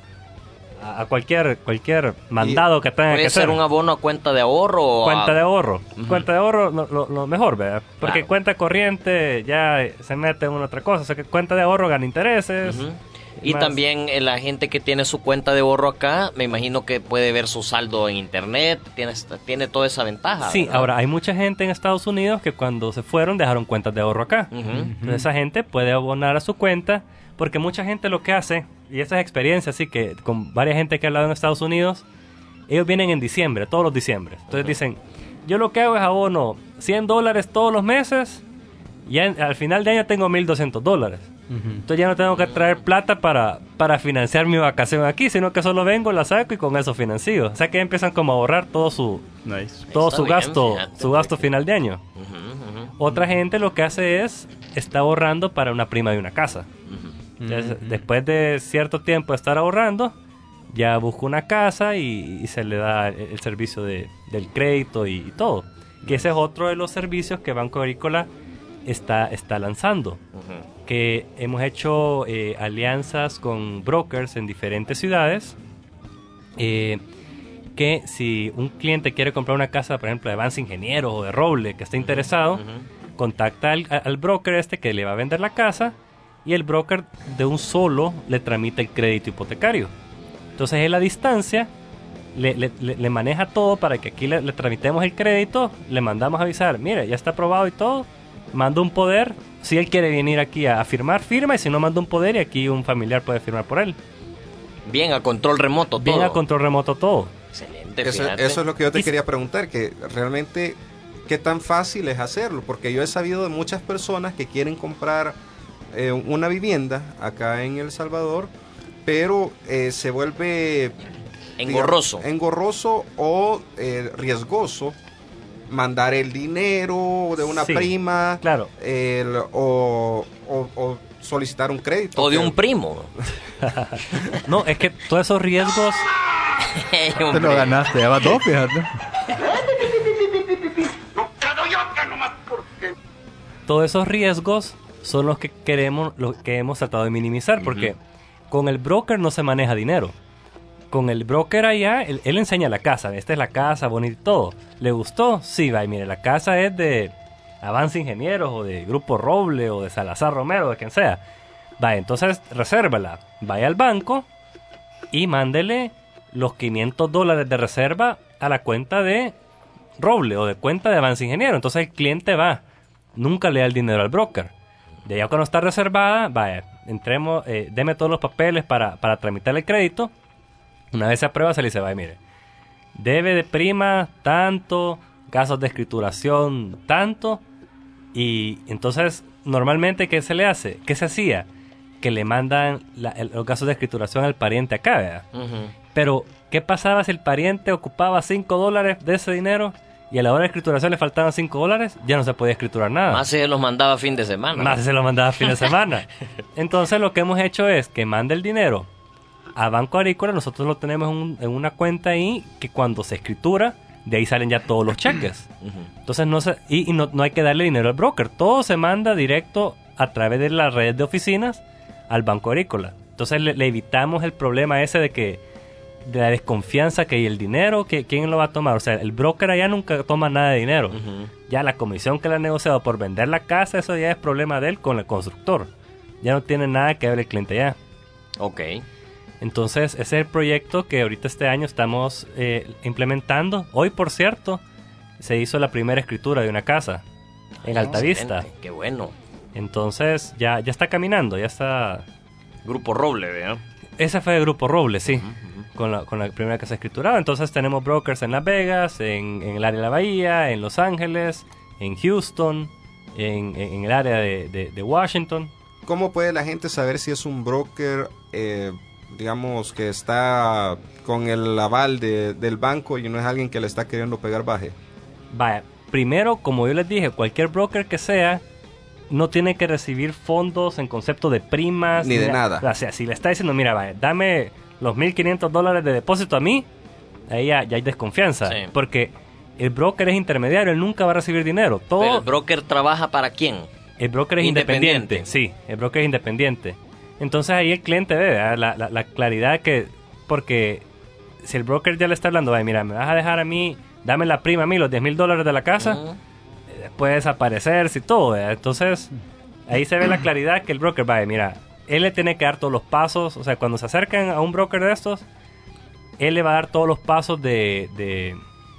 a- a cualquier cualquier mandado que tenga que Puede hacer. ser un abono a cuenta de ahorro o Cuenta a- de ahorro. Cuenta de ahorro, lo, lo- lo mejor, ¿verdad? Porque Claro. cuenta corriente ya se mete en una otra cosa. O sea que cuenta de ahorro gana intereses. Ujú. Y más- también eh, la gente que tiene su cuenta de ahorro acá, me imagino que puede ver su saldo en internet, tiene, tiene toda esa ventaja. Sí, ¿verdad? ahora hay mucha gente en Estados Unidos que cuando se fueron dejaron cuentas de ahorro acá. Ujú. Entonces esa gente puede abonar a su cuenta, porque mucha gente lo que hace, y esa es experiencia, así que con varias gente que ha hablado en Estados Unidos, ellos vienen en diciembre, todos los diciembre. Entonces dicen, yo lo que hago es abono cien dólares todos los meses, y en- al final de año tengo mil doscientos dólares. Entonces ya no tengo que traer plata para, para financiar mi vacación aquí, sino que solo vengo, la saco y con eso financio. O sea que empiezan como a ahorrar todo su, Nice. todo Está su bien, gasto, fíjate. su gasto final de año. Ujú, ujú, Otra gente lo que hace es, está ahorrando para una prima de una casa. ujú. Entonces, después de cierto tiempo de estar ahorrando, ya busca una casa y, y se le da el, el servicio de, del crédito y, y todo. Que ese es otro de los servicios que Banco Agrícola está, está lanzando. Uh-huh. Que hemos hecho eh, alianzas con brokers en diferentes ciudades. Eh, que si un cliente quiere comprar una casa, por ejemplo, de Avance Ingenieros o de Roble, que está interesado, uh-huh. contacta al, al broker este que le va a vender la casa y el broker de un solo le tramita el crédito hipotecario. Entonces, él a distancia le, le, le maneja todo para que aquí le, le tramitemos el crédito, le mandamos a avisar, mire, ya está aprobado y todo, manda un poder, si él quiere venir aquí a, a firmar, firma, y si no, manda un poder y aquí un familiar puede firmar por él. Bien, a control remoto todo. Bien a control remoto todo. Excelente, eso, eso es lo que yo te y quería preguntar, que realmente qué tan fácil es hacerlo, porque yo he sabido de muchas personas que quieren comprar eh, una vivienda acá en El Salvador, pero eh, se vuelve engorroso, digamos, engorroso o eh, riesgoso mandar el dinero de una sí, prima, claro, el, o, o, o solicitar un crédito o de que... un primo. No, es que todos esos riesgos te lo ganaste, ya va dos, fíjate. Todos esos riesgos son los que queremos, los que hemos tratado de minimizar, porque uh-huh. con el broker no se maneja dinero. Con el broker allá, él, él enseña la casa. Esta es la casa, bonita y todo. ¿Le gustó? Sí, va, y mire, la casa es de Avance Ingenieros, o de Grupo Roble, o de Salazar Romero, de quien sea. Va, entonces resérvala. Vaya al banco y mándele los quinientos dólares de reserva a la cuenta de Roble o de cuenta de Avance Ingeniero. Entonces el cliente va, nunca le da el dinero al broker. De allá cuando está reservada, vaya, entremos, eh, deme todos los papeles para, para tramitar el crédito. Una vez se aprueba, se le dice, vaya, mire, debe de prima tanto, gastos de escrituración tanto, y entonces normalmente ¿qué se le hace? ¿Qué se hacía? Que le mandan la, el, los gastos de escrituración al pariente acá, ¿verdad? Uh-huh. Pero, ¿qué pasaba si el pariente ocupaba cinco dólares de ese dinero y a la hora de escrituración le faltaban cinco dólares? Ya no se podía escriturar nada. Más si se los mandaba fin de semana. Más si se los mandaba fin de semana. Entonces, lo que hemos hecho es que mande el dinero a Banco Agrícola. Nosotros lo tenemos en, un, en una cuenta ahí que cuando se escritura, de ahí salen ya todos los cheques. Uh-huh. Entonces, no se, y, y no, no hay que darle dinero al broker. Todo se manda directo a través de la red de oficinas al Banco Agrícola. Entonces, le, le evitamos el problema ese de que de la desconfianza que hay el dinero, que quién lo va a tomar. O sea, el broker allá nunca toma nada de dinero. Uh-huh. Ya la comisión que le ha negociado por vender la casa, eso ya es problema de él con el constructor. Ya no tiene nada que ver el cliente allá. Ok. Entonces, ese es el proyecto que ahorita este año estamos eh, implementando. Hoy, por cierto, se hizo la primera escritura de una casa en ah, Altavista. Excelente. Qué bueno. Entonces, ya, ya está caminando, ya está... Grupo Roble, ¿verdad? Ese fue el Grupo Roble, sí. Uh-huh, uh-huh. Con, la, con la primera que se escrituraba. Entonces tenemos brokers en Las Vegas, en, en el área de la Bahía, en Los Ángeles, en Houston, en, en el área de, de, de Washington. ¿Cómo puede la gente saber si es un broker, eh, digamos, que está con el aval de, del banco y no es alguien que le está queriendo pegar baje? Vaya, primero, como yo les dije, cualquier broker que sea, no tiene que recibir fondos en concepto de primas. Ni de ni nada. O sea, si le está diciendo, mira, vaya, dame los mil quinientos dólares de depósito a mí, ahí ya, ya hay desconfianza. Sí. Porque el broker es intermediario, él nunca va a recibir dinero. Todo, ¿Pero el broker trabaja para quién? El broker es independiente. independiente. Sí, el broker es independiente. Entonces ahí el cliente ve la, la, la claridad que... Porque si el broker ya le está hablando, vaya, mira, me vas a dejar a mí, dame la prima a mí, los diez mil dólares de la casa... Uh-huh. Puede desaparecerse y todo, ¿eh? Entonces ahí se ve la claridad que el broker va, mira, él le tiene que dar todos los pasos. O sea, cuando se acercan a un broker de estos, él le va a dar todos los pasos de, de,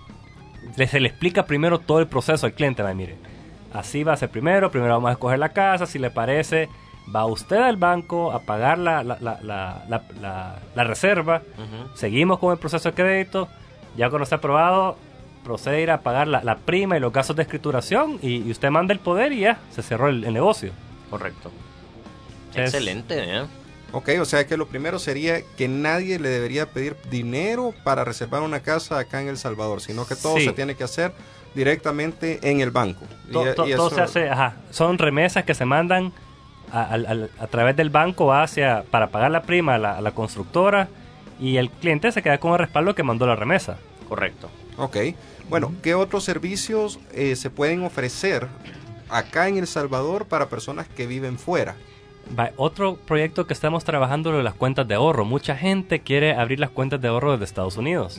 de se le explica primero todo el proceso al cliente. Va, mire, así va a ser primero, primero vamos a escoger la casa, si le parece, va usted al banco a pagar la, la, la, la, la, la, la reserva, uh-huh. Seguimos con el proceso de crédito, ya cuando esté aprobado, procede a ir a pagar la, la prima y los gastos de escrituración y, y usted manda el poder y ya, se cerró el, el negocio. Correcto. Es, Excelente, ¿eh? Ok, o sea que lo primero sería que nadie le debería pedir dinero para reservar una casa acá en El Salvador, sino que todo sí. se tiene que hacer directamente en el banco. To, y, to, y todo eso... se hace, ajá, son remesas que se mandan a, a, a, a través del banco hacia para pagar la prima a la, a la constructora y el cliente se queda con el respaldo que mandó la remesa. Correcto. Ok. Bueno, ¿qué otros servicios eh, se pueden ofrecer acá en El Salvador para personas que viven fuera? Va, otro proyecto que estamos trabajando es las cuentas de ahorro. Mucha gente quiere abrir las cuentas de ahorro desde Estados Unidos.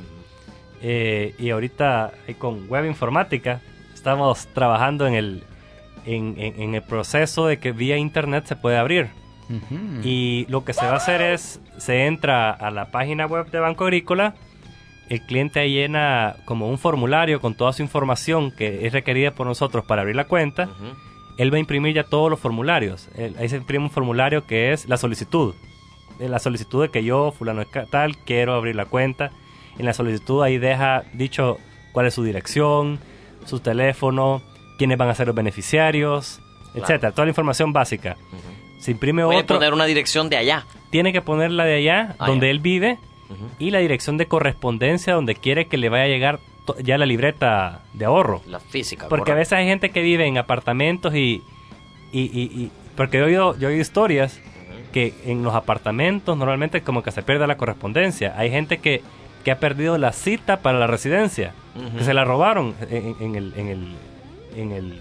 Eh, y ahorita eh, con Web Informática estamos trabajando en el, en, en, en el proceso de que vía internet se puede abrir. Uh-huh. Y lo que se va a hacer es, se entra a la página web de Banco Agrícola, el cliente ahí llena como un formulario con toda su información que es requerida por nosotros para abrir la cuenta. Uh-huh. Él va a imprimir ya todos los formularios. Él, ahí se imprime un formulario que es la solicitud. La solicitud de que yo, fulano de tal, quiero abrir la cuenta. En la solicitud ahí deja dicho cuál es su dirección, su teléfono, quiénes van a ser los beneficiarios, claro, etcétera. Toda la información básica. Uh-huh. Se imprime Puede otro. poner una dirección de allá. Tiene que poner la de allá, ah, donde ya. él vive, uh-huh, y la dirección de correspondencia donde quiere que le vaya a llegar to- ya la libreta de ahorro. La física. Porque correcto. A veces hay gente que vive en apartamentos y... y, y, y porque yo he oído, yo he oído historias, uh-huh, que en los apartamentos normalmente como que se pierde la correspondencia. Hay gente que... que ha perdido la cita para la residencia, uh-huh, que se la robaron en, en el en el en el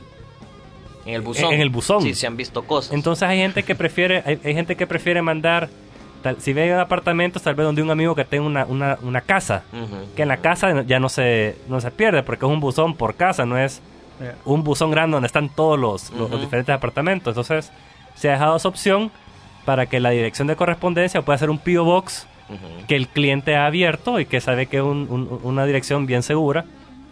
en el buzón. En, en el buzón. Sí, se han visto cosas. Entonces hay gente que prefiere hay, hay gente que prefiere mandar tal, si ve apartamentos tal vez donde un amigo que tenga una, una, una casa, uh-huh, que en la casa ya no se no se pierde porque es un buzón por casa, no es yeah. un buzón grande donde están todos los, uh-huh, los, los diferentes apartamentos. Entonces se ha dejado esa opción para que la dirección de correspondencia pueda ser un P O Box, uh-huh, que el cliente ha abierto y que sabe que es un, un, una dirección bien segura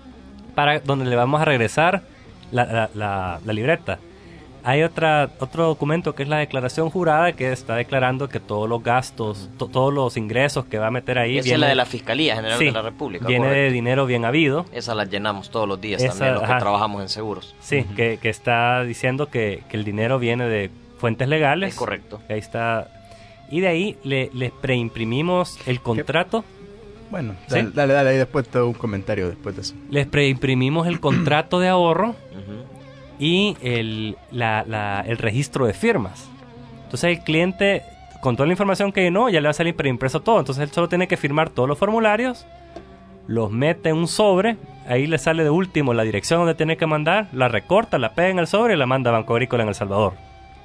para donde le vamos a regresar la, la, la, la libreta. Hay otra otro documento que es la declaración jurada, que está declarando que todos los gastos, to, todos los ingresos que va a meter ahí... Esa viene, es la de la Fiscalía General sí, de la República. Viene correcto, de dinero bien habido. Esa la llenamos todos los días. Esa, también los ajá, que trabajamos en seguros. Sí, uh-huh, que, que está diciendo que, que el dinero viene de fuentes legales. Es correcto. Ahí está... Y de ahí le, le preimprimimos el contrato. Bueno, ¿sí? dale, dale, dale, ahí después te doy un comentario después de eso. Les preimprimimos el contrato de ahorro, uh-huh, y el, la, la, el registro de firmas. Entonces el cliente, con toda la información que llenó, ya le va a salir preimpreso todo. Entonces él solo tiene que firmar todos los formularios, los mete en un sobre, ahí le sale de último la dirección donde tiene que mandar, la recorta, la pega en el sobre y la manda a Banco Agrícola en El Salvador.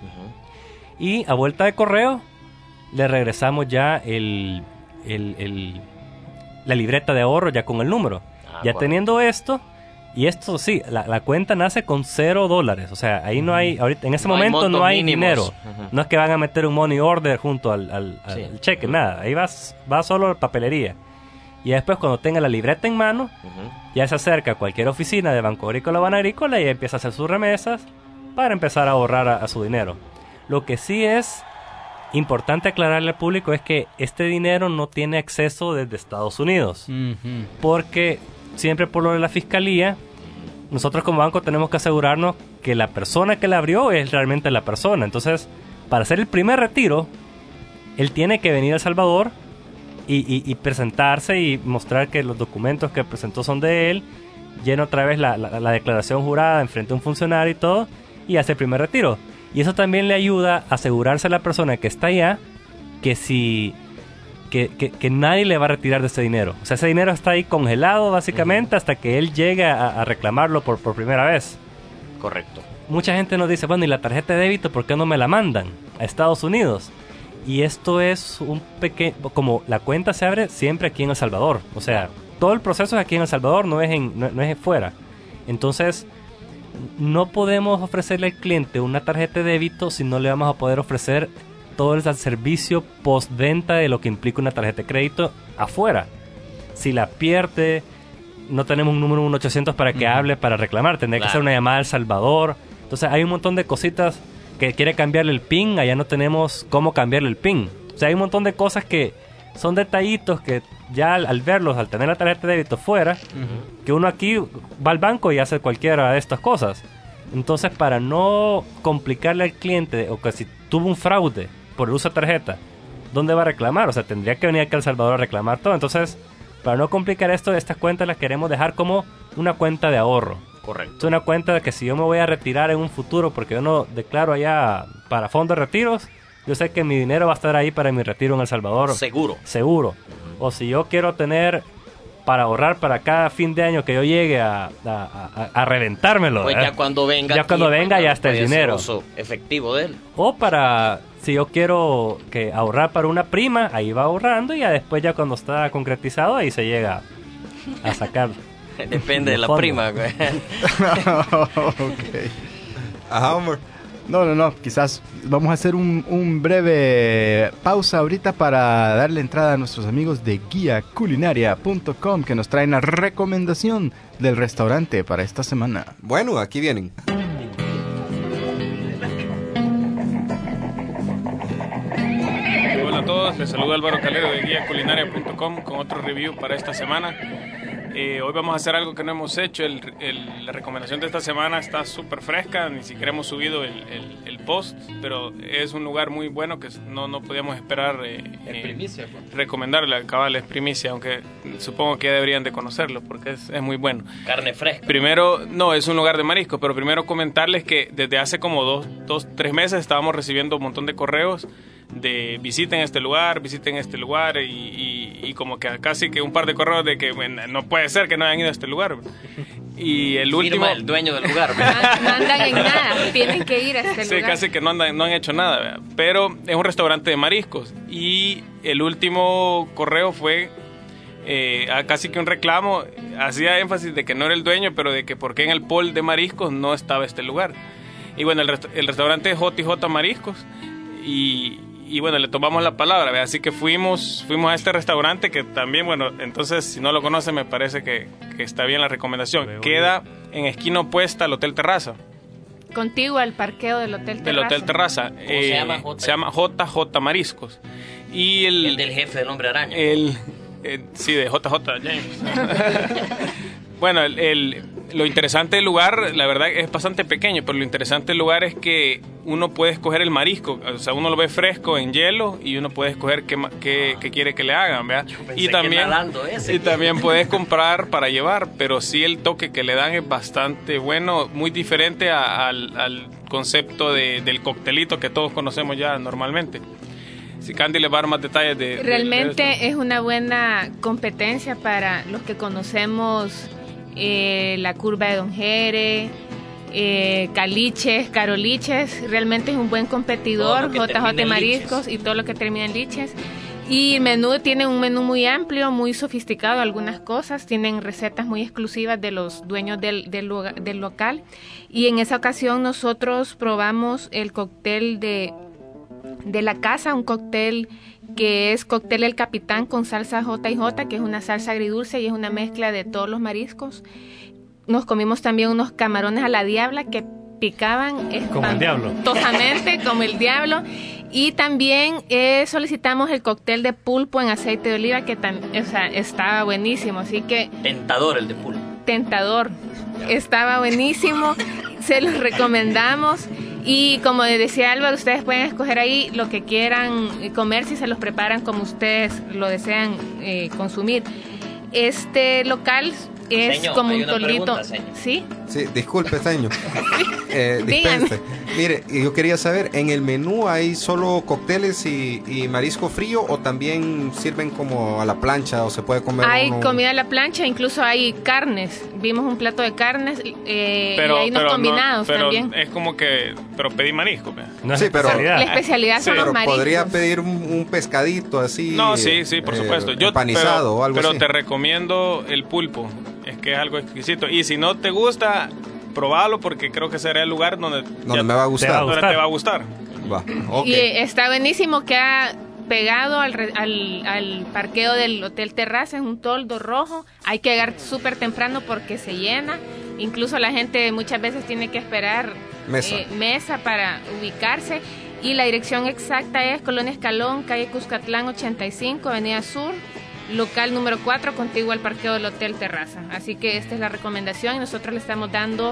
Uh-huh. Y a vuelta de correo le regresamos ya el, el, el, la libreta de ahorro ya con el número. Ah, ya bueno. Teniendo esto, y esto sí, la, la cuenta nace con cero dólares. O sea, ahí no hay, ahorita en ese no momento hay no hay mínimos. Dinero. Uh-huh. No es que van a meter un money order junto al, al, al sí. cheque, uh-huh, nada. Ahí va, va solo la papelería. Y después cuando tenga la libreta en mano, uh-huh, ya se acerca a cualquier oficina de Banco Agrícola o Banagrícola y empieza a hacer sus remesas para empezar a ahorrar a, a su dinero. Lo que sí es importante aclararle al público es que este dinero no tiene acceso desde Estados Unidos. Uh-huh. Porque siempre por lo de la fiscalía, nosotros como banco tenemos que asegurarnos que la persona que la abrió es realmente la persona. Entonces, para hacer el primer retiro, él tiene que venir a El Salvador y, y, y presentarse y mostrar que los documentos que presentó son de él, llena otra vez la, la, la declaración jurada enfrente a un funcionario y todo, y hace el primer retiro. Y eso también le ayuda a asegurarse a la persona que está allá que si que, que, que nadie le va a retirar de ese dinero. O sea, ese dinero está ahí congelado básicamente, uh-huh, hasta que él llegue a, a reclamarlo por, por primera vez. Correcto. Mucha gente nos dice, bueno, ¿y la tarjeta de débito por qué no me la mandan a Estados Unidos? Y esto es un pequeño... Como la cuenta se abre siempre aquí en El Salvador. O sea, todo el proceso es aquí en El Salvador, no es, en, no, no es fuera. Entonces, no podemos ofrecerle al cliente una tarjeta de débito si no le vamos a poder ofrecer todo el servicio postventa de lo que implica una tarjeta de crédito afuera. Si la pierde, no tenemos un número uno ochocientos para que uh-huh, hable, para reclamar. Tendría claro. que hacer una llamada a El Salvador. Entonces hay un montón de cositas que quiere cambiarle el PIN, allá no tenemos cómo cambiarle el PIN. O sea, hay un montón de cosas que son detallitos que ya al, al verlos, al tener la tarjeta de débito fuera, uh-huh, que uno aquí va al banco y hace cualquiera de estas cosas. Entonces, para no complicarle al cliente, o que si tuvo un fraude por el uso de tarjeta, ¿dónde va a reclamar? O sea, tendría que venir aquí a El Salvador a reclamar todo. Entonces, para no complicar esto, estas cuentas las queremos dejar como una cuenta de ahorro. Correcto. Es una cuenta de que si yo me voy a retirar en un futuro, porque yo no declaro allá para fondos de retiros, yo sé que mi dinero va a estar ahí para mi retiro en El Salvador. Seguro. Seguro. Uh-huh. o si yo quiero tener para ahorrar para cada fin de año que yo llegue a, a, a, a reventármelo. Pues ¿eh? ya cuando venga. Ya aquí, cuando venga pues, ya está el puede ser dinero. uso efectivo de él. O para, si yo quiero que ahorrar para una prima, ahí va ahorrando y ya después ya cuando está concretizado ahí se llega a sacar. Depende de la fondo. prima, güey. Ok. Ajá, Homer. No, no, no, quizás vamos a hacer un, un breve pausa ahorita para darle entrada a nuestros amigos de guía culinaria punto com que nos traen la recomendación del restaurante para esta semana. Bueno, aquí vienen. Hola a todos, les saluda Álvaro Calero de guía culinaria punto com con otro review para esta semana. Eh, hoy vamos a hacer algo que no hemos hecho. El, el, la recomendación de esta semana está súper fresca, ni siquiera hemos subido el, el, el post, pero es un lugar muy bueno que no, no podíamos esperar eh, eh, primicia, pues. recomendarle. Cabal, es primicia, aunque supongo que ya deberían de conocerlo porque es, es muy bueno. Carne fresca. Primero, no, es un lugar de marisco, pero primero comentarles que desde hace como dos, dos, tres meses estábamos recibiendo un montón de correos de visiten este lugar, visiten este lugar y, y, y como que casi que un par de correos de que bueno, no puede ser que no hayan ido a este lugar. Y el último... Firma el dueño del lugar. No, no andan en nada, tienen que ir a este Sí, lugar. casi que no, andan, no han hecho nada, ¿verdad? Pero es un restaurante de mariscos y el último correo fue eh, a casi que un reclamo, hacía énfasis de que no era el dueño, pero de que por qué en el pool de mariscos no estaba este lugar. Y bueno, el, rest el restaurante es J y J Mariscos y... Y bueno, le tomamos la palabra, ¿verdad? Así que fuimos fuimos a este restaurante que también, bueno, entonces si no lo conocen me parece que, que está bien la recomendación. Queda en esquina opuesta al Hotel Terraza. Contigo al parqueo del Hotel Terraza. Del Hotel Terraza. se llama? J. Se llama J J Mariscos. Y el... El del jefe del Hombre Araña. el eh, sí, de J J James. Bueno, el, el, lo interesante del lugar, la verdad es bastante pequeño, pero lo interesante del lugar es que uno puede escoger el marisco, o sea, uno lo ve fresco en hielo y uno puede escoger qué, qué, qué quiere que le hagan, ¿verdad? Pensé Y también, que nadando ese. y también puedes comprar para llevar, pero sí el toque que le dan es bastante bueno, muy diferente a, al, al concepto de, del coctelito que todos conocemos ya normalmente. Si Candy les va a dar más detalles de... Realmente de, de es una buena competencia para los que conocemos eh, la curva de Don Jere, eh, Caliches, Caroliches. Realmente es un buen competidor, Todo lo que J J termine en Mariscos liches. y todo lo que termina en liches. Y el menú tiene un menú muy amplio, muy sofisticado, algunas cosas. Tienen recetas muy exclusivas de los dueños del, del, lugar, del local. Y en esa ocasión nosotros probamos el cóctel de... de la casa, un cóctel que es cóctel El Capitán con salsa J y J, que es una salsa agridulce y es una mezcla de todos los mariscos. Nos comimos también unos camarones a la diabla que picaban Como el diablo. espantosamente, como el diablo. Y también eh, solicitamos el cóctel de pulpo en aceite de oliva, que tam, o sea, estaba buenísimo, así que Tentador el de pulpo. tentador, estaba buenísimo, se los recomendamos. Y como decía Álvaro, ustedes pueden escoger ahí lo que quieran comer si se los preparan como ustedes lo desean eh, consumir. Este local es Señor, como hay un una toldito. pregunta, señor. ¿Sí? Sí, disculpe, señor. Eh, Dígame. dispense. Mire, yo quería saber, ¿en el menú hay solo cócteles y, y marisco frío o también sirven como a la plancha o se puede comer Hay uno? comida a la plancha, incluso hay carnes. Vimos un plato de carnes eh, y hay unos no- combinados pero también. es como que... Pero pedí marisco, ¿verdad? No es Sí, pero- especialidad. La especialidad Sí, son los Pero mariscos. podría pedir un, un pescadito así. No, sí, sí, por eh, supuesto. Yo, empanizado pero, o algo pero así. te recomiendo el pulpo. Es que es algo exquisito. Y si no te gusta, probalo porque creo que será el lugar donde, Donde ya- me va a gustar. Te va a donde gustar. te va a gustar. Va, ok. Y eh, está buenísimo que ha pegado al, re- al, al parqueo del Hotel Terraza, es un toldo rojo. Hay que llegar súper temprano porque se llena. Incluso la gente muchas veces tiene que esperar Mesa. eh, mesa para ubicarse. Y la dirección exacta es Colonia Escalón, calle Cuscatlán ochenta y cinco, Avenida Sur, local número cuatro, contiguo al parqueo del Hotel Terraza. Así que esta es la recomendación y nosotros le estamos dando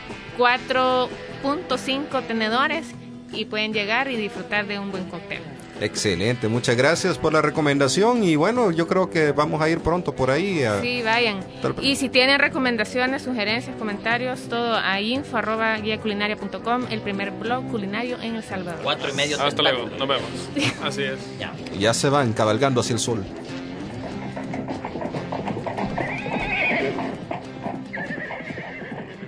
cuatro punto cinco tenedores y pueden llegar y disfrutar de un buen cóctel. Excelente, muchas gracias por la recomendación y bueno, yo creo que vamos a ir pronto por ahí. A... Sí, vayan. Tal- Y si tienen recomendaciones, sugerencias, comentarios, todo a info arroba guía culinaria punto com, el primer blog culinario en El Salvador. Cuatro y medio. Hasta luego, tentáculos. nos vemos. Así es. Ya. Ya se van cabalgando hacia el sol.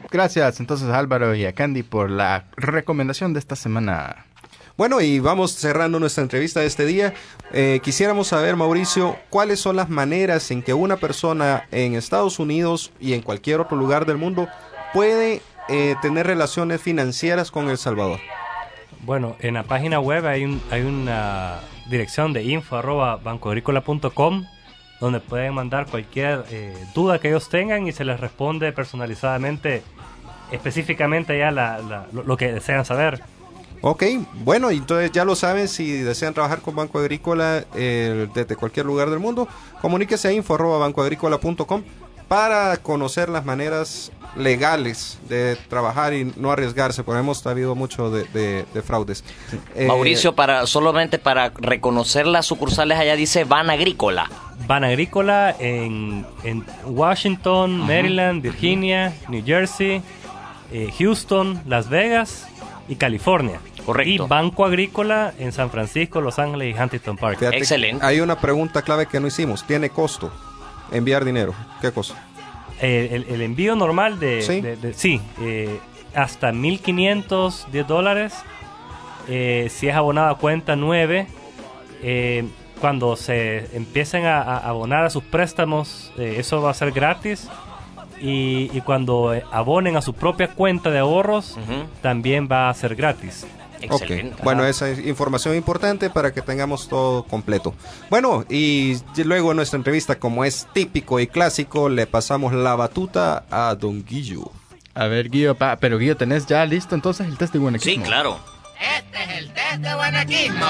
Gracias entonces a Álvaro y a Candy por la recomendación de esta semana. Bueno, y vamos cerrando nuestra entrevista de este día. Eh, quisiéramos saber, Mauricio, cuáles son las maneras en que una persona en Estados Unidos y en cualquier otro lugar del mundo puede eh, tener relaciones financieras con El Salvador. Bueno, en la página web hay, un, hay una dirección de info arroba banco agrícola punto com donde pueden mandar cualquier eh, duda que ellos tengan y se les responde personalizadamente, específicamente ya la, la, lo, lo que desean saber. Ok, bueno, entonces ya lo saben, si desean trabajar con Banco Agrícola eh, desde cualquier lugar del mundo, comuníquese a info arroba banco agrícola punto com para conocer las maneras legales de trabajar y no arriesgarse, porque hemos habido mucho de, de, de fraudes. Eh, Mauricio, para solamente para reconocer las sucursales allá dice Ban Agrícola. Ban Agrícola en, en Washington, Maryland, Virginia, New Jersey, eh, Houston, Las Vegas y California. Correcto. Y Banco Agrícola en San Francisco, Los Ángeles y Huntington Park. fíjate, Excelente. Hay una pregunta clave que no hicimos. ¿Tiene costo enviar dinero? ¿Qué cosa? Eh, el, el envío normal de... Sí. de, de, sí eh, hasta mil quinientos diez dólares. Eh, si es abonado a cuenta nueve, eh, cuando se empiecen a, a abonar a sus préstamos, eh, eso va a ser gratis. Y, y cuando eh, abonen a su propia cuenta de ahorros, Ujú. también va a ser gratis. Excelente. Ok, bueno, esa es información importante para que tengamos todo completo. Bueno, y luego en nuestra entrevista, como es típico y clásico, le pasamos la batuta a Don Guillo. A ver, Guillo, pa, pero Guillo, ¿tenés ya listo entonces el test de Sí, guanaquismo? claro. Este es el test de guanaquismo.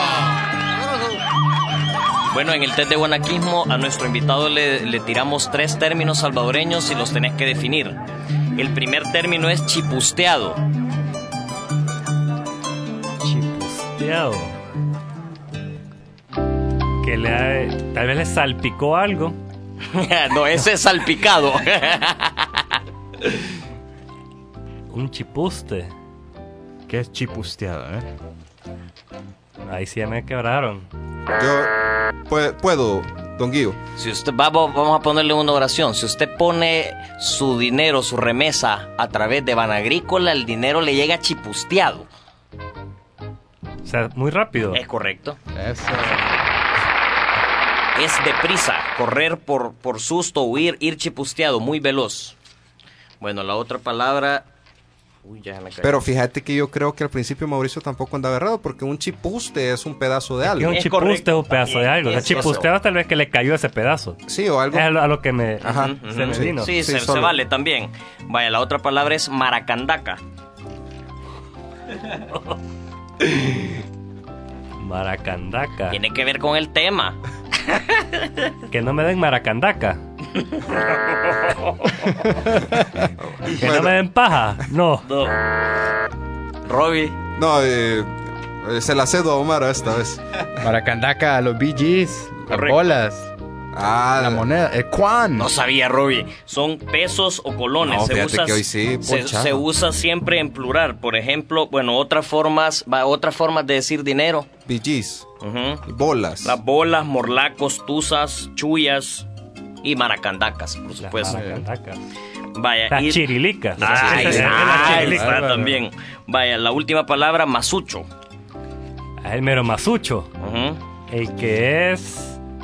Bueno, en el test de guanaquismo a nuestro invitado le, le tiramos tres términos salvadoreños y los tenés que definir. El primer término es chipusteado. Chipusteado. Que le ha- tal vez le salpicó algo. No, ese es salpicado. Un chipuste. ¿Qué es chipusteado, eh? Ahí sí ya me quebraron. Yo pu- puedo, Don Guillo. Si usted vamos, vamos a ponerle una oración. Si usted pone su dinero, su remesa a través de Ban Agrícola, el dinero le llega chipusteado. O sea, muy rápido. Es correcto. Eso. Es deprisa, correr por, por susto, huir, ir chipusteado, muy veloz. Bueno, la otra palabra... Uy, ya me caí. Pero fíjate que yo creo que al principio Mauricio tampoco andaba errado, porque un chipuste es un pedazo de Que algo. un Es chipuste correcto. es un pedazo de algo. O sea, Es eso. chipusteado tal vez que le cayó ese pedazo. Sí, o algo. Es a lo, a lo que me, Ajá, Ujú, se me ujú. vino. Sí, Sí, se, solo. se vale también. Vaya, la otra palabra es maracandaca. Maracandaca. Tiene que ver con el tema. Que no me den maracandaca. Que no me den paja. No. No. Robbie. No, eh, eh, se la cedo a Omar esta vez. Maracandaca, los B Gs, las Correcto. bolas, Ah, la moneda, el Kwan. No sabía, Robbie. Son pesos o colones. No, se, fíjate usa, que hoy sí, se, ponchado. se usa siempre en plural. Por ejemplo, bueno, otras formas, va, otras formas de decir dinero. B Gs, Ujú. bolas. Las bolas, morlacos, tuzas, chuyas y maracandacas, por Las supuesto. maracandacas. Vaya, Las y... chirilicas. Ahí Esa es la está, ahí chirilica. está Bárbaro. también. Vaya, la última palabra, masucho. Ah, el mero masucho. Ujú. El que es...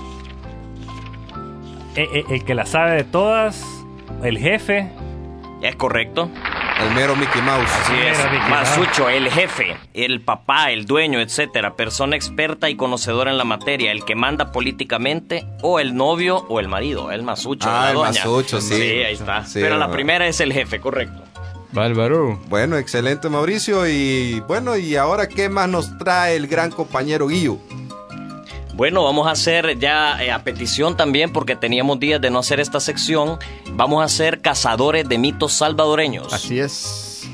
El, el- el que la sabe de todas. El jefe. Es correcto. El mero Mickey Mouse. Así es. Mira, Vicky, Masucho, el jefe, el papá, el dueño, etcétera. Persona experta y conocedora en la materia. El que manda políticamente, o el novio o el marido. El masucho. Ah, la el doña. masucho, sí. ahí está. Sí, Pero la bueno. primera es el jefe, correcto. Bárbaro. Bueno, excelente Mauricio. Y bueno, y ahora ¿qué más nos trae el gran compañero Guillo? Bueno, vamos a hacer ya eh, a petición también, porque teníamos días de no hacer esta sección. Vamos a hacer cazadores de mitos salvadoreños. Así es.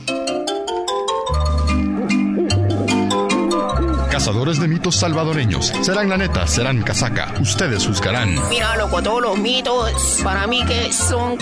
Cazadores de mitos salvadoreños. Serán la neta, serán casaca. Ustedes juzgarán. Mira, loco, todos los mitos para mí que son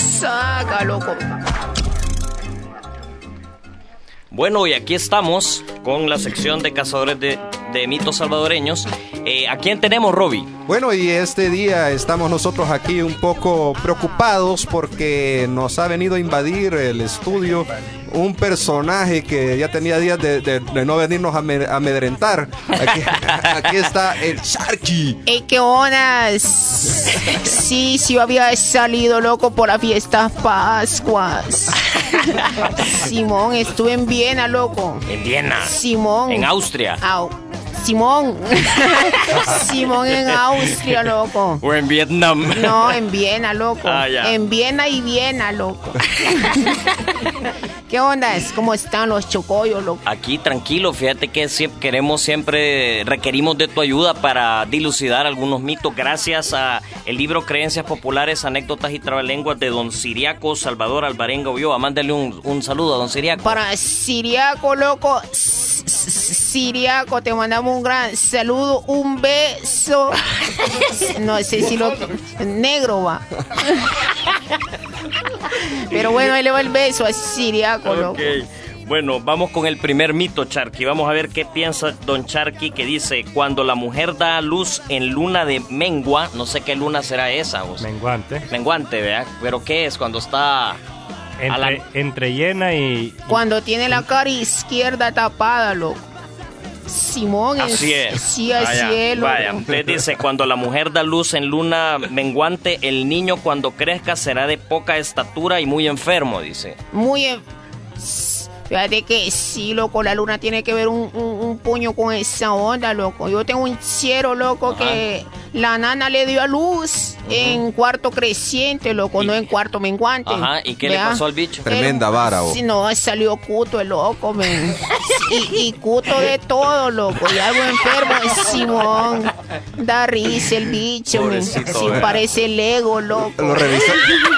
casaca, loco. Bueno, y aquí estamos con la sección de Cazadores de, de Mitos Salvadoreños. Eh, ¿A quién tenemos, Robbie? Bueno, y este día estamos nosotros aquí un poco preocupados porque nos ha venido a invadir el estudio un personaje que ya tenía días de, de, de no venirnos a me- amedrentar. Aquí, aquí está el Sharky. Ey, ¿qué onas? Sí, sí, yo había salido loco por las fiestas Pascuas. Simón, estuve en Viena, loco. En Viena. Simón. En Austria. Au. Simón. Simón en Austria, loco. O en Vietnam. No, en Viena, loco. Ah, ya. En Viena y Viena, loco. ¿Qué onda? ¿Cómo están los chocollos, loco? Aquí tranquilo, fíjate que siempre queremos, siempre requerimos de tu ayuda para dilucidar algunos mitos gracias a el libro Creencias Populares, Anécdotas y Trabalenguas de don Siriaco Salvador Alvarenga Ulloa. Mándale un, un saludo a don Siriaco. Para Siriaco, loco. S- S- Siriaco, te mandamos un gran saludo, un beso. No sé si lo... Negro va. Pero bueno, ahí le va el beso a Siriaco, loco. Ok. Bueno, vamos con el primer mito, Charqui. Vamos a ver qué piensa don Charqui, que dice: cuando la mujer da a luz en luna de mengua, no sé qué luna será esa. O sea, Menguante. menguante, ¿verdad? Pero ¿qué es? Cuando está... Entre, a la- entre llena y... Cuando tiene la cara izquierda tapada, loco. Simón, Así es. Sí, así Vaya, es, loco. vaya. Usted dice: cuando la mujer da luz en luna menguante, el niño cuando crezca será de poca estatura y muy enfermo, dice. Muy... en- Fíjate que sí, loco, la luna tiene que ver un, un, un puño con esa onda, loco. Yo tengo un chero, loco, Ajá. que la nana le dio a luz en cuarto creciente, loco, Y- no en cuarto menguante. Ajá, ¿y qué le ¿Vea? pasó al bicho? Tremenda vara, oh. Sí, no, salió cuto el loco, men. Y, y cuto de todo, loco. Y algo enfermo, Simón. Da risa el bicho, men. Pobrecito, Sí, ¿verdad? parece Lego, loco. Lo revisa.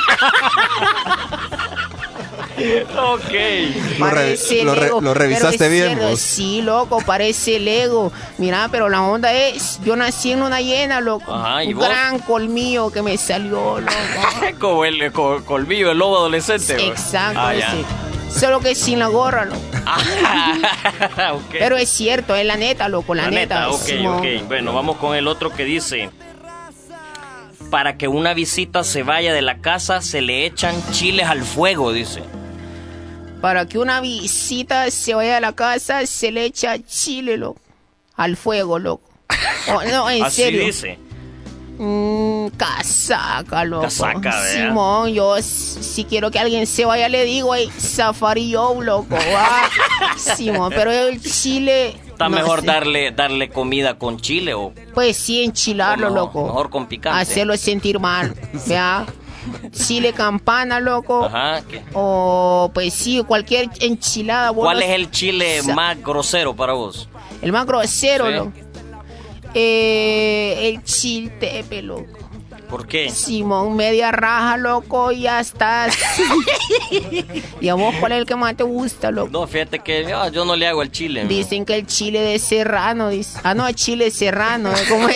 Ok. Lo, re- Parece lo re- Lego, lo pero revisaste es bien, cierto, vos. Sí, loco, parece Lego. Mira, pero la onda es, yo nací en una llena, loco. Ajá, ¿y un vos? gran colmillo que me salió, loco. Como el co- colmillo, el lobo adolescente. ¿verdad? Exacto, Ah, ya. ese. Solo que sin la gorra, loco. Ah, ok. Pero es cierto, es la neta, loco, la, La neta, ok, Simón. ok. Bueno, vamos con el otro que dice: para que una visita se vaya de la casa, se le echan chiles al fuego, dice. Para que una visita se vaya a la casa, se le echa chile, loco. Al fuego, loco. Oh, no, en Así serio. dice. Mm, casaca, loco. Casaca, ¿verdad? Simón, yo s- si quiero que alguien se vaya, le digo, hey, Safari Joe, loco. va. Simón, pero el chile... Está no mejor sé. darle darle comida con chile o, Pues sí, o enchilarlo, mejor, loco. mejor con picante. Hacerlo sentir mal, ¿vea? Chile campana, loco. Ajá. ¿qué? O, pues sí, cualquier enchilada. vos ¿Cuál lo- es el chile Sa- más grosero para vos? El más grosero, Sí. loco. Eh, el chiltepe, loco. ¿Por qué? Simón, media raja, loco, y ya estás. ¿Y a vos cuál es el que más te gusta, loco? No, fíjate que ah, yo no le hago el chile. ¿no? Dicen que el chile de serrano, dice. Ah, no, chile serrano, ¿eh? ¿Cómo es?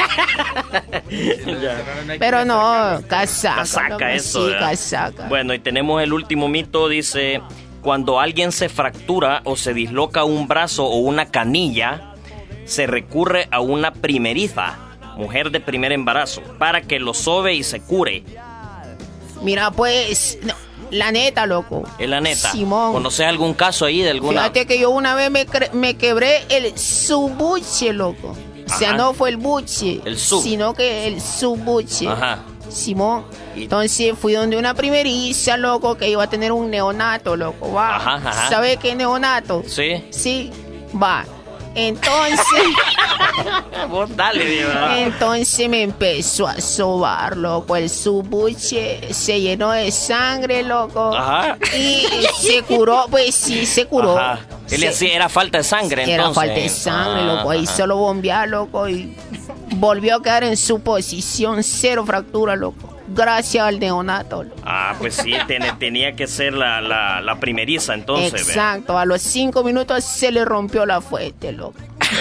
Pero no, casaca. Casaca, loco, eso. Sí, ¿verdad? casaca. Bueno, y tenemos el último mito, dice: cuando alguien se fractura o se disloca un brazo o una canilla, se recurre a una primeriza, mujer de primer embarazo, para que lo sobe y se cure. Mira, pues, no, la neta, loco. Es la neta. Simón. ¿Conoces algún caso ahí de alguna? Fíjate que yo una vez me, cre- me quebré el subuche, loco. O sea, Ajá. no fue el buche, El sub. sino que el subuche. Ajá. Simón. Y- Entonces fui donde una primeriza, loco, que iba a tener un neonato, loco. Va. Ajá, ajá. ¿Sabe qué es neonato? Sí. Sí. Va. Entonces, Vos dale, Diego. entonces me empezó a sobar, loco. El subuche se llenó de sangre, loco. Ajá. Y se curó, pues sí, se curó. Ajá. Él Se- hacía- era falta de sangre, Era entonces. falta de sangre, loco. Ahí Ajá. solo bombear, loco. Y volvió a quedar en su posición, cero fractura, loco. Gracias al neonato, loco. Ah, pues sí, tiene- tenía que ser la, la, la primeriza, entonces. ¿ve? Exacto, a los cinco minutos se le rompió la fuente, loco.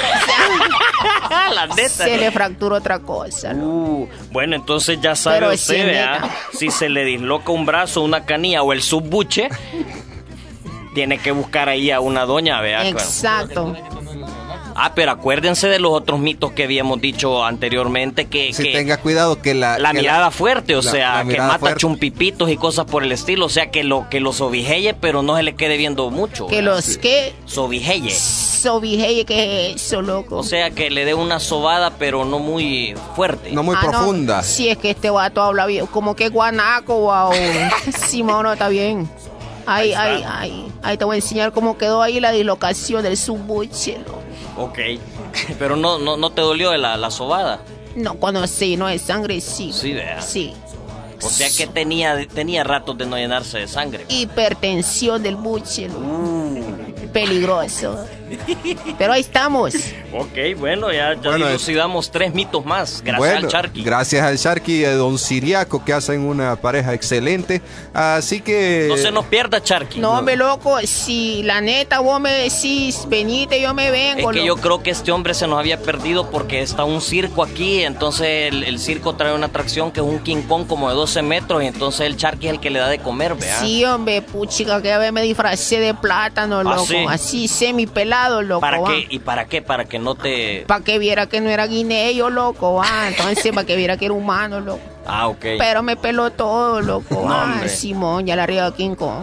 La neta. Se le fracturó otra cosa, loco. Uh, bueno, entonces ya sabe Pero usted, sí, ¿vea? neta. Si se le disloca un brazo, una canilla o el subbuche, Tiene que buscar ahí a una doña, vea. Exacto. Ah, pero acuérdense de los otros mitos que habíamos dicho anteriormente, que, Si que tenga cuidado que la... la que mirada la- fuerte, o la- sea, la que mirada mata fuerte. chumpipitos y cosas por el estilo, o sea, que lo que lo sobijelle, pero no se le quede viendo mucho. Que ¿verdad? los que Sobijelle. sobijeye, que es eso, loco. O sea, que le dé una sobada, pero no muy fuerte. No muy Ah, no, profunda. si es que este vato habla bien, como que guanaco, wow. Simón, no, está bien. Ay, ay, ay. Ahí te voy a enseñar cómo quedó ahí la dislocación del subbuche, loco. Ok. Pero no, no, no te dolió la, la sobada. No, cuando sí, no es sangre, sí. Sí, vea. Sí. O sea que tenía, tenía ratos de no llenarse de sangre. Hipertensión del buche, loco. Uh. Peligroso. Pero ahí estamos. Ok, bueno, ya, ya Bueno, dilucidamos tres mitos más. Gracias Bueno, al Charqui. gracias al Sharky y a Don Siriaco, que hacen una pareja excelente. Así que... No se nos pierda, Charqui. No, hombre, loco, si la neta vos me decís, venite, yo me Es vengo, que loco. yo creo que este hombre se nos había perdido porque está un circo aquí, entonces el, el circo trae una atracción que es un King Kong como de doce metros y entonces el Charqui es el que le da de comer, vea. Sí, hombre, puchica, que a ver me disfracé de plátano, loco. ¿sí? Así, semipelado, loco. ¿Para va. qué? ¿Y para qué? Para que no te... Para que viera que no era guineo, loco, va. Entonces, para que viera que era humano, loco. Ah, ok. Pero me peló todo, loco. No, ah, hombre. Simón, ya la arriba King Kong.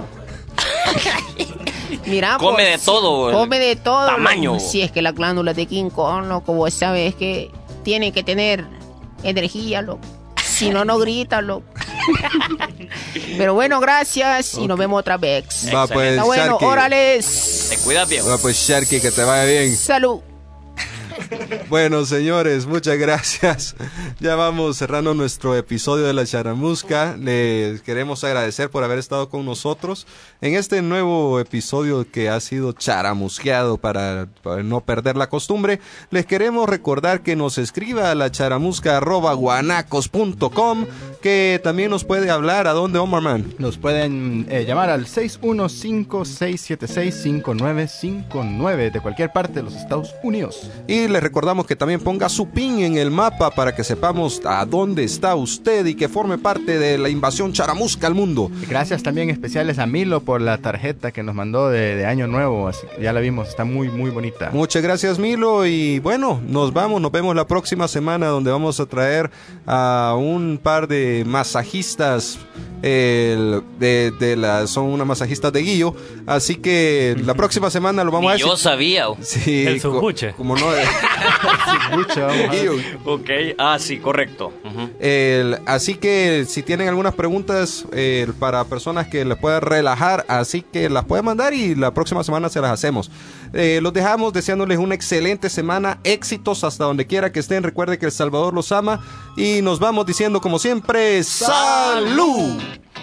Mira, Come pues, de sí, todo, el Come de todo. tamaño. loco. Si es que la glándula de King Kong, loco, vos sabés que tiene que tener energía, loco. Si no, no grita, loco. Pero bueno, gracias y nos vemos otra vez. Va, pues, Está bueno, Sharky. órale. Te cuidas, viejo. Va, pues, Sharky, que te vaya bien. Salud. Bueno, señores, muchas gracias. Ya vamos cerrando nuestro episodio de La Charamusca. Les queremos agradecer por haber estado con nosotros en este nuevo episodio que ha sido charamusqueado para, para no perder la costumbre. Les queremos recordar que nos escriba a la charamusca arroba guanacos punto com, que también nos puede hablar. ¿A dónde, Omar Man? Nos pueden eh, llamar al seis uno cinco, seis siete seis, cinco nueve cinco nueve de cualquier parte de los Estados Unidos. Y les recordamos que también ponga su pin en el mapa para que sepamos a dónde está usted y que forme parte de la invasión charamusca al mundo. Gracias también especiales a Milo por la tarjeta que nos mandó de, de Año Nuevo, así que ya la vimos, está muy muy bonita. Muchas gracias, Milo, y bueno, nos vamos, nos vemos la próxima semana donde vamos a traer a un par de masajistas, el, de, de la, son unas masajistas de Guillo, así que la próxima semana lo vamos a Ni decir. yo sabía. oh. Sí, El co- Subuche. como no, Mucho, vamos a ver. Guillo. Ok, ah, sí, correcto. Ujú. El- así que si tienen algunas preguntas eh, para personas que les puedan relajar, así que las pueden mandar y la próxima semana se las hacemos. Eh, los dejamos deseándoles una excelente semana, éxitos hasta donde quiera que estén. Recuerden que El Salvador los ama y nos vamos diciendo como siempre, ¡salud!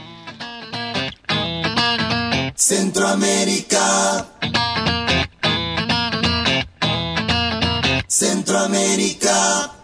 Centroamérica. Centroamérica.